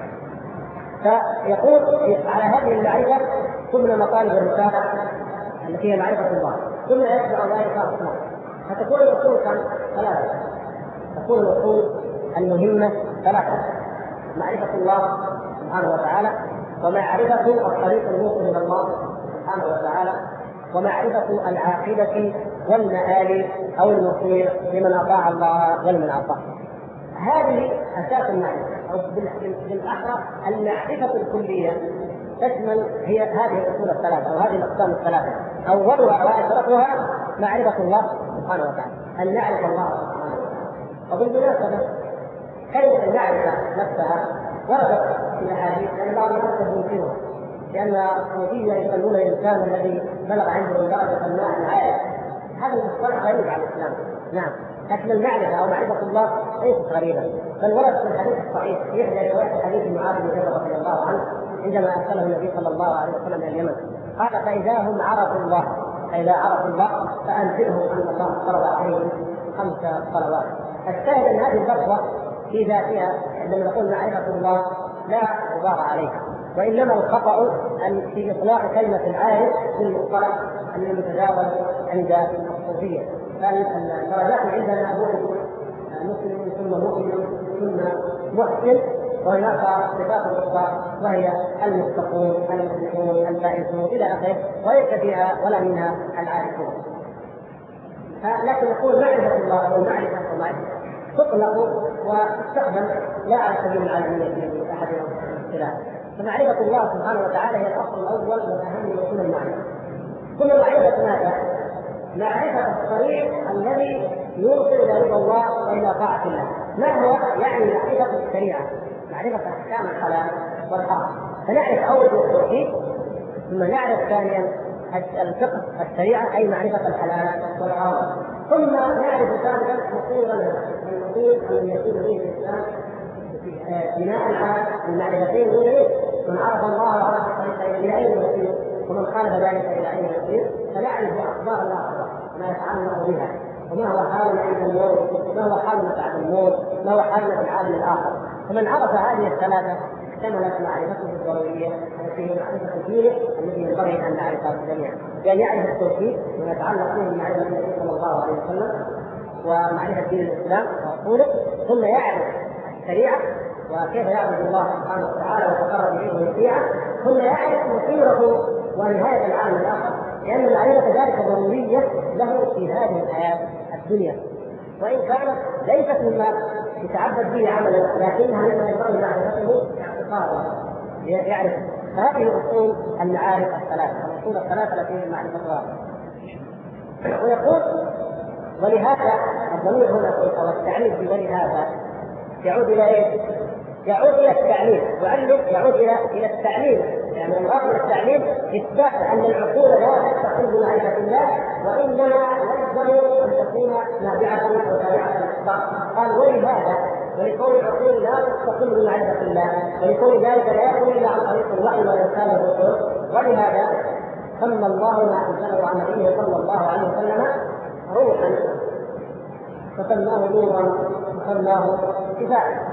فيقول على هذه المعرفة ثم مطالب الرسالة التي هي معرفة الله، ثم يتبع ذلك أصلا. فتكون الأصول ثلاثة، تكون الأصول المهمة ثلاثة: معرفة الله سبحانه وتعالى، ومعرفة الطريق الموصل إلى الله سبحانه وتعالى، ومعرفة العاقبة والمآل أو المصير لمن أطاع الله ولمن عصاه. هذه أساس المعرفة، أو بالأحرى المعرفة الكلية تشمل هي هذه الأصول الثلاثة أو هذه الأقسام الثلاثة. أولها وأشرفها معرفة الله سبحانه وتعالى، أن نعرف الله سبحانه وتعالى. وبالمناسبة كلمة المعرفة نفسها وردت في الأحاديث، لأن بعض الناس ينكرها لأن الصوفية يسمون الإنسان الذي بلغ عنده درجة ما العارف. هذا المصطلح غريب على الإسلام، نعم، لكن المعرفة أو معرفة الله ليست غريبة، بل ورد في الحديث الصحيح في إحدى روايات حديث معاذ بن جبل رضي الله عنه عندما أرسله النبي صلى الله عليه وسلم إلى اليمن، قال: فإذا هم عرفوا الله فأنزلهم أن الله فرض عليهم 5 صلوات. الشاهد أن هذه الفتوى في ذاتها عندما نقول معرفة الله لا غبار عليها، وإنما الخطأ أن في إطلاق كلمة العارف في المصطلح المتداول عند الصوفية. الدرجات عندنا أبوه مسلم ثم مؤمن ثم محسن، وهناك صفات أخرى وهي المتقون المسلمون الفائزون إلى آخره، وليس فيها ولا منها العارفون. لكن نقول معرفة الله أو معرفة تطلق وتستخدم لا على سبيل العالمية في أحد الاختلاف. فمعرفة الله سبحانه وتعالى هي الأصل الأول من أهم أصول المعرفة. ثم معرفة ماذا؟ معرفة الطريق الذي يوصل إلى رضا الله وإلى طاعة الله. ما هو يعني معرفة الشريعة؟ معرفة أحكام الحلال والحرام. فنعرف أول التوحيد، ثم نعرف ثانيا الفقه الشريعة أي معرفة الحلال والحرام، ثم نعرف ثالثا مصير المصير الذي يصير به الإنسان بناء على المعرفتين الأولى. من عرف الله وعرف الطريق إلى أين يصير، ومن خالف ذلك إلى أين يصير. فنعرف أخبار الآخرة ما يتعلق بها، وما هو حالنا عند الموت، ما هو حالنا بعد الموت، ما هو حالنا في العالم الآخر. فمن عرف هذه الثلاثة اكتملت معرفته الضرورية التي هي معرفة دينه التي ينبغي أن نعرفها جميعا، بأن يعرف التوحيد وما يتعلق به بمعرفة النبي صلى الله عليه وسلم ومعرفة دين الإسلام وأصوله، ثم يعرف الشريعة وكيف يعبد الله سبحانه وتعالى ويتقرب إليه ويطيعه، ثم يعرف مصيره ونهاية العالم الآخر، لأن معرفة ذلك ضرورية له في هذه الحياة الدنيا، وإن كانت ليست مما يتعبد به عملا، لكنها مما ينبغي معرفته اعتقادا يعرف. فهذه أصول المعارف الثلاثة، الأصول الثلاثة التي معرفتها. ويقول ولهذا الضمير هنا أو التعريف بولهذا يعود إلى إيه؟ يعود إلى التعليم، يعود إلى التعليم، يعني المراد من التعليم إثبات أن العقول لا تستقل بمعرفة الله، وإنما يلزم أن تكون نابعة أو تابعة للإخبار. قال ولهذا، ولكون العقول لا تستقل بمعرفة الله، ولكون ذلك لا يكون إلا عن طريق الوحي وإرسال الرسل، ولهذا سمى الله ما أنزله عن نبيه صلى الله عليه وسلم روحا، فسماه نورا وسماه كفاية.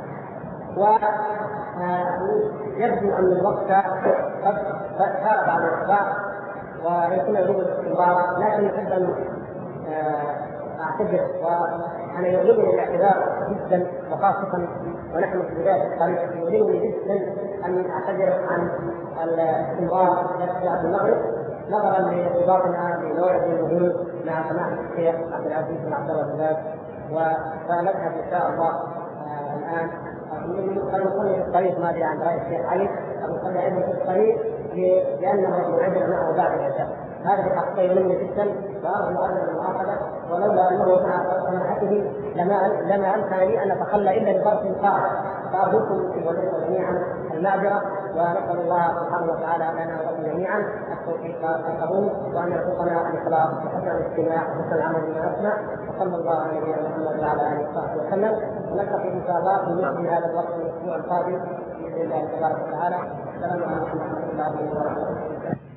ويبدو أن الوقت قد سار بعد الإخبار ويكون يريد الاستمرار، لكن أحب أن أعتذر، وأنا يؤلمني الاعتذار جدا، وخاصة ونحن في بداية الطريق يؤلمني جدا أن أعتذر عن الاستمرار في المغرب نظرا لارتباطنا بموعد مهم مع سماحة الشيخ عبد العزيز بن عبد الله الباز. وسنذهب إن شاء الله الآن نصلي في الطريق، ما ادري عن راي الشيخ علي، او نصلي ايضا في الطريق لانه يعجل معه بعد العشاء. هذا في حقيقه يؤلمني جدا، وارجو ان المؤاخذه، ولولا انه مع سماحته لما امكن لي ان اتخلى الا بطرف قاعد. فارجوكم ولكم جميعا المعذره، ونسال الله سبحانه وتعالى لنا ولكم جميعا التوفيق والقبول، وان يرزقنا الاخلاص وحسن الاستماع وحسن العمل بما نسمع. وصلى الله على نبينا محمد وعلى اله وصحبه وسلم، ونلتقي ان شاء الله في مثل هذا الوقت الاسبوع القادم باذن الله تبارك وتعالى. السلام عليكم ورحمه الله وبركاته.